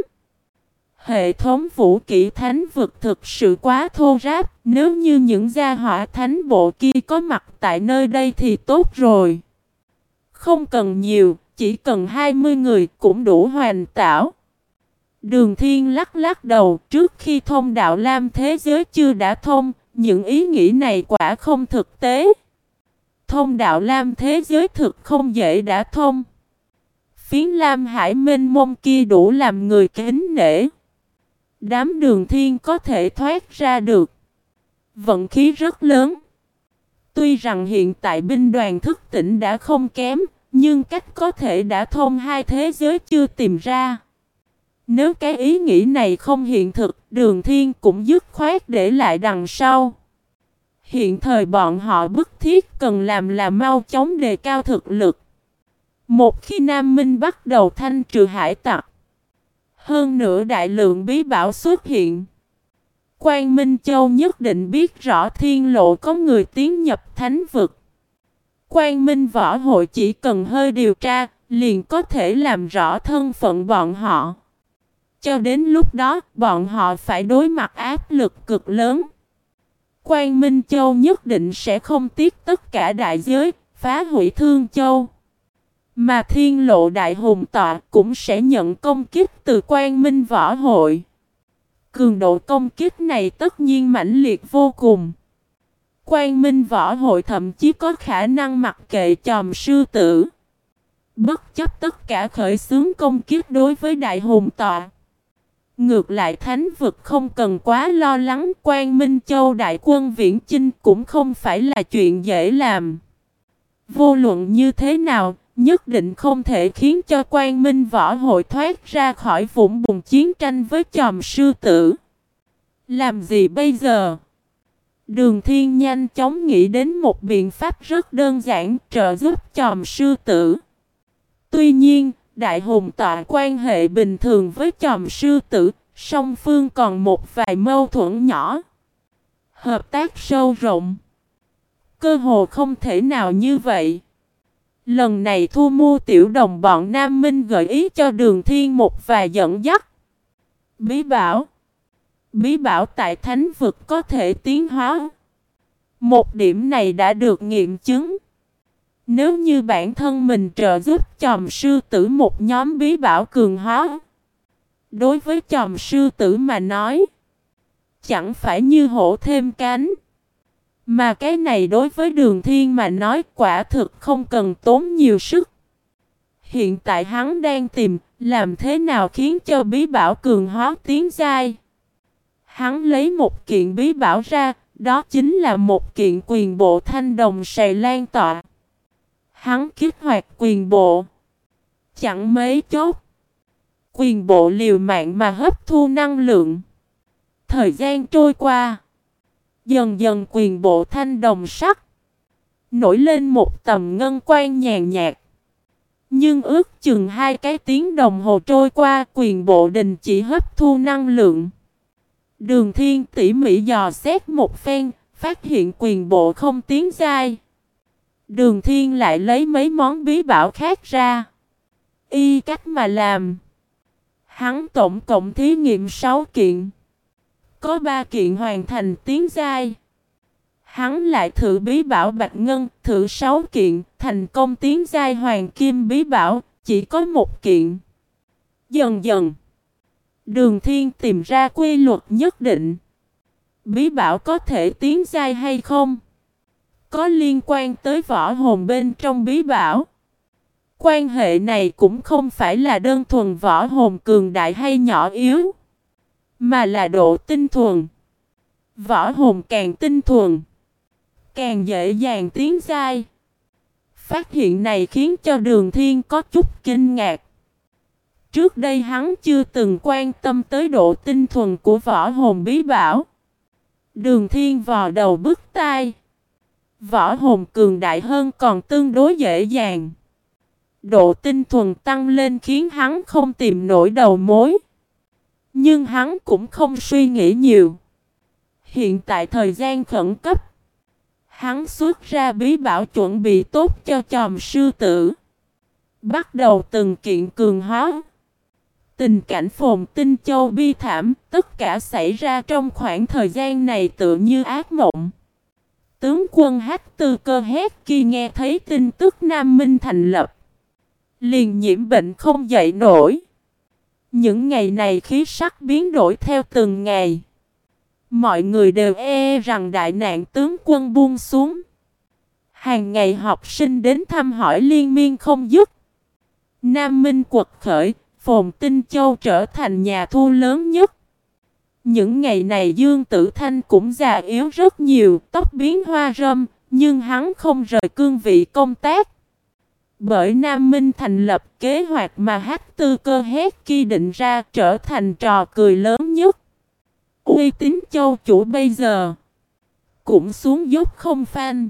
Hệ thống vũ kỹ thánh vực thực sự quá thô ráp. Nếu như những gia hỏa thánh bộ kia có mặt tại nơi đây thì tốt rồi. Không cần nhiều, chỉ cần hai mươi người cũng đủ hoàn tảo. Đường Thiên lắc lắc đầu, trước khi thông đạo lam thế giới chưa đã thông, những ý nghĩ này quả không thực tế. Thông đạo lam thế giới thực không dễ đã thông. Phiến lam hải mênh mông kia đủ làm người kính nể. Đám Đường Thiên có thể thoát ra được, vận khí rất lớn. Tuy rằng hiện tại binh đoàn thức tỉnh đã không kém, nhưng cách có thể đã thông hai thế giới chưa tìm ra. Nếu cái ý nghĩ này không hiện thực, Đường Thiên cũng dứt khoát để lại đằng sau. Hiện thời bọn họ bức thiết cần làm là mau chóng đề cao thực lực. Một khi Nam Minh bắt đầu thanh trừ hải tặc, hơn nữa đại lượng bí bảo xuất hiện, Quang Minh Châu nhất định biết rõ thiên lộ có người tiến nhập thánh vực. Quang Minh Võ Hội chỉ cần hơi điều tra, liền có thể làm rõ thân phận bọn họ. Cho đến lúc đó, bọn họ phải đối mặt áp lực cực lớn. Quang Minh Châu nhất định sẽ không tiếc tất cả đại giới, phá hủy Thương Châu. Mà thiên lộ đại hùng tọa cũng sẽ nhận công kích từ Quang Minh Võ Hội. Cường độ công kích này tất nhiên mãnh liệt vô cùng. Quang Minh Võ Hội thậm chí có khả năng mặc kệ chòm sư tử, bất chấp tất cả khởi xướng công kích đối với đại hùng tọa. Ngược lại thánh vực không cần quá lo lắng, Quang Minh Châu đại quân viễn chinh cũng không phải là chuyện dễ làm. Vô luận như thế nào, nhất định không thể khiến cho Quang Minh Võ Hội thoát ra khỏi vũng bùn chiến tranh với chòm sư tử. Làm gì bây giờ? Đường Thiên nhanh chóng nghĩ đến một biện pháp rất đơn giản trợ giúp chòm sư tử. Tuy nhiên, đại hùng tọa quan hệ bình thường với chòm sư tử, song phương còn một vài mâu thuẫn nhỏ. Hợp tác sâu rộng, cơ hồ không thể nào như vậy. Lần này thu mua tiểu đồng bọn Nam Minh gợi ý cho Đường Thiên một vài dẫn dắt. Bí bảo Bí bảo tại thánh vực có thể tiến hóa. Một điểm này đã được nghiệm chứng. Nếu như bản thân mình trợ giúp chòm sư tử một nhóm bí bảo cường hóa, đối với chòm sư tử mà nói, chẳng phải như hổ thêm cánh. Mà cái này đối với Đường Thiên mà nói quả thực không cần tốn nhiều sức. Hiện tại hắn đang tìm làm thế nào khiến cho bí bảo cường hóa tiến giai. Hắn lấy một kiện bí bảo ra, đó chính là một kiện quyền bộ thanh đồng sầy lan tọa. Hắn kích hoạt quyền bộ, chẳng mấy chốc, quyền bộ liều mạng mà hấp thu năng lượng. Thời gian trôi qua, dần dần quyền bộ thanh đồng sắc nổi lên một tầm ngân quang nhàn nhạt. Nhưng ước chừng hai cái tiếng đồng hồ trôi qua, quyền bộ đình chỉ hấp thu năng lượng. Đường Thiên tỉ mỉ dò xét một phen, phát hiện quyền bộ không tiến giai. Đường Thiên lại lấy mấy món bí bảo khác ra. Y cách mà làm. Hắn tổng cộng thí nghiệm sáu kiện. Có ba kiện hoàn thành tiến giai. Hắn lại thử bí bảo Bạch Ngân, thử sáu kiện, thành công tiến giai Hoàng Kim bí bảo, chỉ có một kiện. Dần dần, Đường Thiên tìm ra quy luật nhất định. Bí bảo có thể tiến giai hay không? Có liên quan tới võ hồn bên trong bí bảo. Quan hệ này cũng không phải là đơn thuần võ hồn cường đại hay nhỏ yếu, mà là độ tinh thuần. Võ hồn càng tinh thuần, càng dễ dàng tiến giai. Phát hiện này khiến cho Đường Thiên có chút kinh ngạc. Trước đây hắn chưa từng quan tâm tới độ tinh thuần của võ hồn bí bảo. Đường Thiên vò đầu bứt tai. Võ hồn cường đại hơn còn tương đối dễ dàng. Độ tinh thuần tăng lên khiến hắn không tìm nổi đầu mối. Nhưng hắn cũng không suy nghĩ nhiều. Hiện tại thời gian khẩn cấp. Hắn xuất ra bí bảo chuẩn bị tốt cho chòm sư tử. Bắt đầu từng kiện cường hóa. Tình cảnh Phồn Tinh Châu bi thảm, tất cả xảy ra trong khoảng thời gian này tựa như ác mộng. Tướng quân Hắc Tư Cơ Hét khi nghe thấy tin tức Nam Minh thành lập, liền nhiễm bệnh không dậy nổi. Những ngày này khí sắc biến đổi theo từng ngày. Mọi người đều e rằng đại nạn tướng quân buông xuống. Hàng ngày học sinh đến thăm hỏi liên miên không dứt. Nam Minh quật khởi, Phồn Tinh Châu trở thành nhà thu lớn nhất. Những ngày này Dương Tử Thanh cũng già yếu rất nhiều, tóc biến hoa râm, nhưng hắn không rời cương vị công tác. Bởi Nam Minh thành lập kế hoạch mà Hắc Tư Cơ Hét kia định ra trở thành trò cười lớn nhất. Uy tín châu chủ bây giờ cũng xuống dốc không phanh.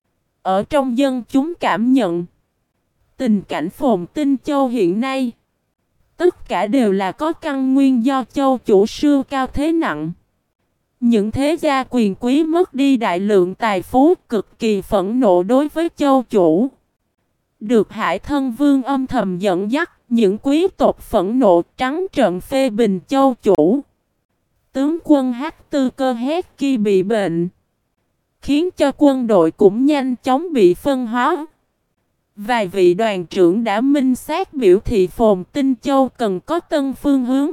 Ở trong dân chúng cảm nhận tình cảnh Phồn Tinh Châu hiện nay, tất cả đều là có căn nguyên do châu chủ sưu cao thế nặng. Những thế gia quyền quý mất đi đại lượng tài phú, cực kỳ phẫn nộ đối với châu chủ. Được Hải Thân Vương âm thầm dẫn dắt, những quý tộc phẫn nộ trắng trợn phê bình châu chủ. Tướng quân Hắc Tư Cơ Hét kia bị bệnh, khiến cho quân đội cũng nhanh chóng bị phân hóa. Vài vị đoàn trưởng đã minh xác biểu thị Phồn Tinh Châu cần có tân phương hướng.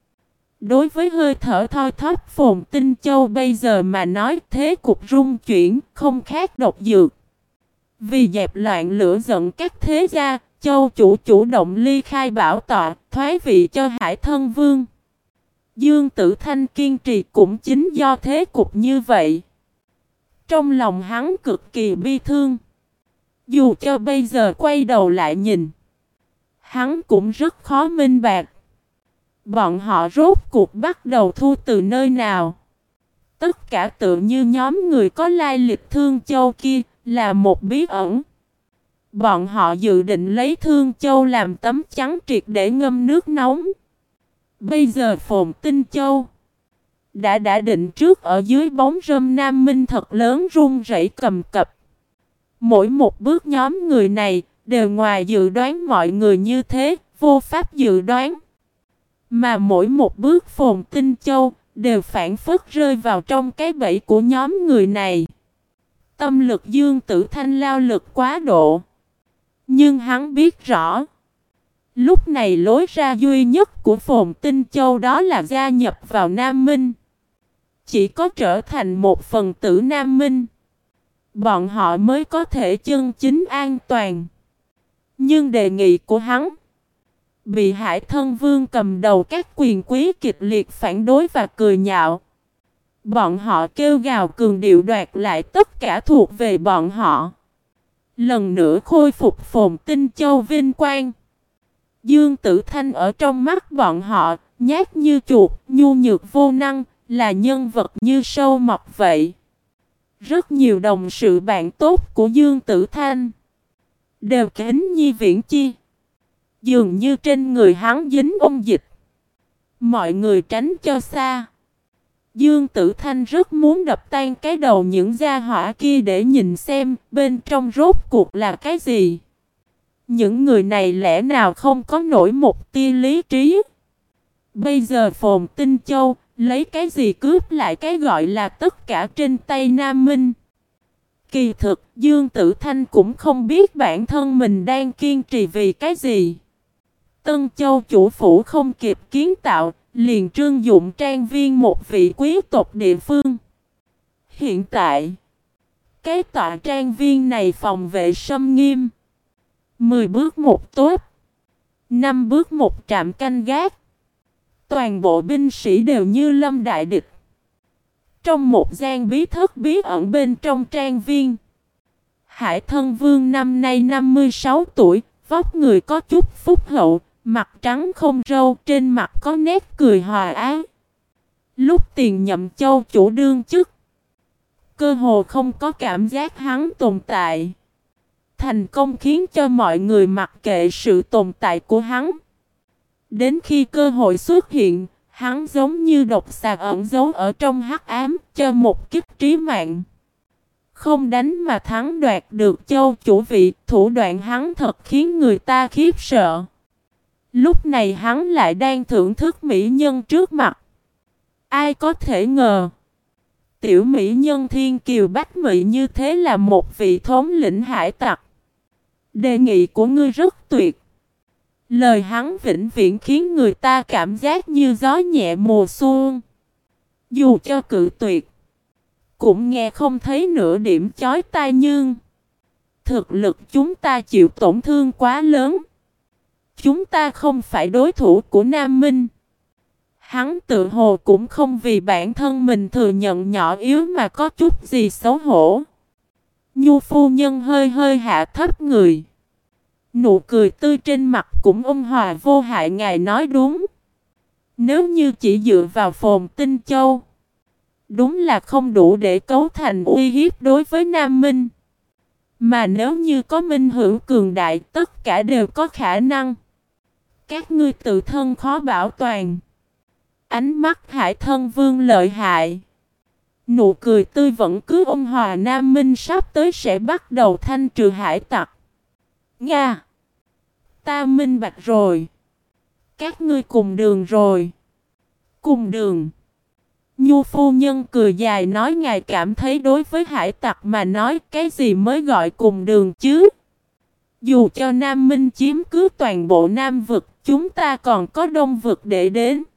Đối với hơi thở thoi thóp Phồn Tinh Châu bây giờ mà nói, thế cục rung chuyển, không khác độc dược. Vì dẹp loạn lửa giận các thế gia, châu chủ chủ động ly khai bảo tọa, thoái vị cho Hải Thân Vương. Dương Tử Thanh kiên trì cũng chính do thế cục như vậy. Trong lòng hắn cực kỳ bi thương. Dù cho bây giờ quay đầu lại nhìn, hắn cũng rất khó minh bạch. Bọn họ rốt cuộc bắt đầu thu từ nơi nào? Tất cả tự như nhóm người có lai lịch Thương Châu kia là một bí ẩn. Bọn họ dự định lấy Thương Châu làm tấm chắn triệt để ngâm nước nóng. Bây giờ Phồn Tinh Châu đã đã định trước ở dưới bóng râm Nam Minh thật lớn run rẩy cầm cập. Mỗi một bước nhóm người này đều ngoài dự đoán mọi người như thế, vô pháp dự đoán. Mà mỗi một bước Phồn Tinh Châu đều phản phất rơi vào trong cái bẫy của nhóm người này. Tâm lực Dương Tử Thanh lao lực quá độ. Nhưng hắn biết rõ, lúc này lối ra duy nhất của Phồn Tinh Châu đó là gia nhập vào Nam Minh. Chỉ có trở thành một phần tử Nam Minh, bọn họ mới có thể chân chính an toàn. Nhưng đề nghị của hắn bị Hải Thân Vương cầm đầu các quyền quý kịch liệt phản đối và cười nhạo. Bọn họ kêu gào cường điệu đoạt lại tất cả thuộc về bọn họ, lần nữa khôi phục Phồn Tinh Châu vinh quang. Dương Tử Thanh ở trong mắt bọn họ nhát như chuột, nhu nhược vô năng, là nhân vật như sâu mọt vậy. Rất nhiều đồng sự bạn tốt của Dương Tử Thanh đều kính nhi viễn chi. Dường như trên người hắn dính ôn dịch, mọi người tránh cho xa. Dương Tử Thanh rất muốn đập tan cái đầu những gia hỏa kia để nhìn xem bên trong rốt cuộc là cái gì. Những người này lẽ nào không có nổi một tia lý trí? Bây giờ Phồn Tinh Châu lấy cái gì cướp lại cái gọi là tất cả trên tay Nam Minh? Kỳ thực Dương Tử Thanh cũng không biết bản thân mình đang kiên trì vì cái gì. Tân Châu chủ phủ không kịp kiến tạo, liền trương dụng trang viên một vị quý tộc địa phương. Hiện tại, cái tọa trang viên này phòng vệ sâm nghiêm. Mười bước một tốt, năm bước một trạm canh gác. Toàn bộ binh sĩ đều như lâm đại địch. Trong một gian bí thất bí ẩn bên trong trang viên, Hải Thân Vương năm nay năm mươi sáu tuổi, vóc người có chút phúc hậu, mặt trắng không râu, trên mặt có nét cười hòa ái. Lúc tiền nhậm châu chủ đương chức, cơ hồ không có cảm giác hắn tồn tại. Thành công khiến cho mọi người mặc kệ sự tồn tại của hắn. Đến khi cơ hội xuất hiện, hắn giống như độc xà ẩn giấu ở trong hắc ám, cho một kích trí mạng. Không đánh mà thắng đoạt được châu chủ vị, thủ đoạn hắn thật khiến người ta khiếp sợ. Lúc này hắn lại đang thưởng thức mỹ nhân trước mặt. Ai có thể ngờ, tiểu mỹ nhân thiên kiều bách mỹ như thế là một vị thống lĩnh hải tặc. Đề nghị của ngươi rất tuyệt. Lời hắn vĩnh viễn khiến người ta cảm giác như gió nhẹ mùa xuân. Dù cho cự tuyệt, cũng nghe không thấy nửa điểm chói tai, nhưng thực lực chúng ta chịu tổn thương quá lớn. Chúng ta không phải đối thủ của Nam Minh. Hắn tự hồ cũng không vì bản thân mình thừa nhận nhỏ yếu mà có chút gì xấu hổ. Nhu phu nhân hơi hơi hạ thấp người. Nụ cười tươi trên mặt cũng ôn hòa vô hại, ngài nói đúng. Nếu như chỉ dựa vào Phồn Tinh Châu, đúng là không đủ để cấu thành uy hiếp đối với Nam Minh. Mà nếu như có minh hữu cường đại, tất cả đều có khả năng. Các ngươi tự thân khó bảo toàn. Ánh mắt Hải Thân Vương lợi hại. Nụ cười tươi vẫn cứ ôn hòa. Nam Minh sắp tới sẽ bắt đầu thanh trừ hải tặc. Nga! Ta minh bạch rồi. Các ngươi cùng đường rồi. Cùng đường. Nhu phu nhân cười dài nói, ngài cảm thấy đối với hải tặc mà nói cái gì mới gọi cùng đường chứ? Dù cho Nam Minh chiếm cứ toàn bộ Nam vực, chúng ta còn có Đông vực để đến.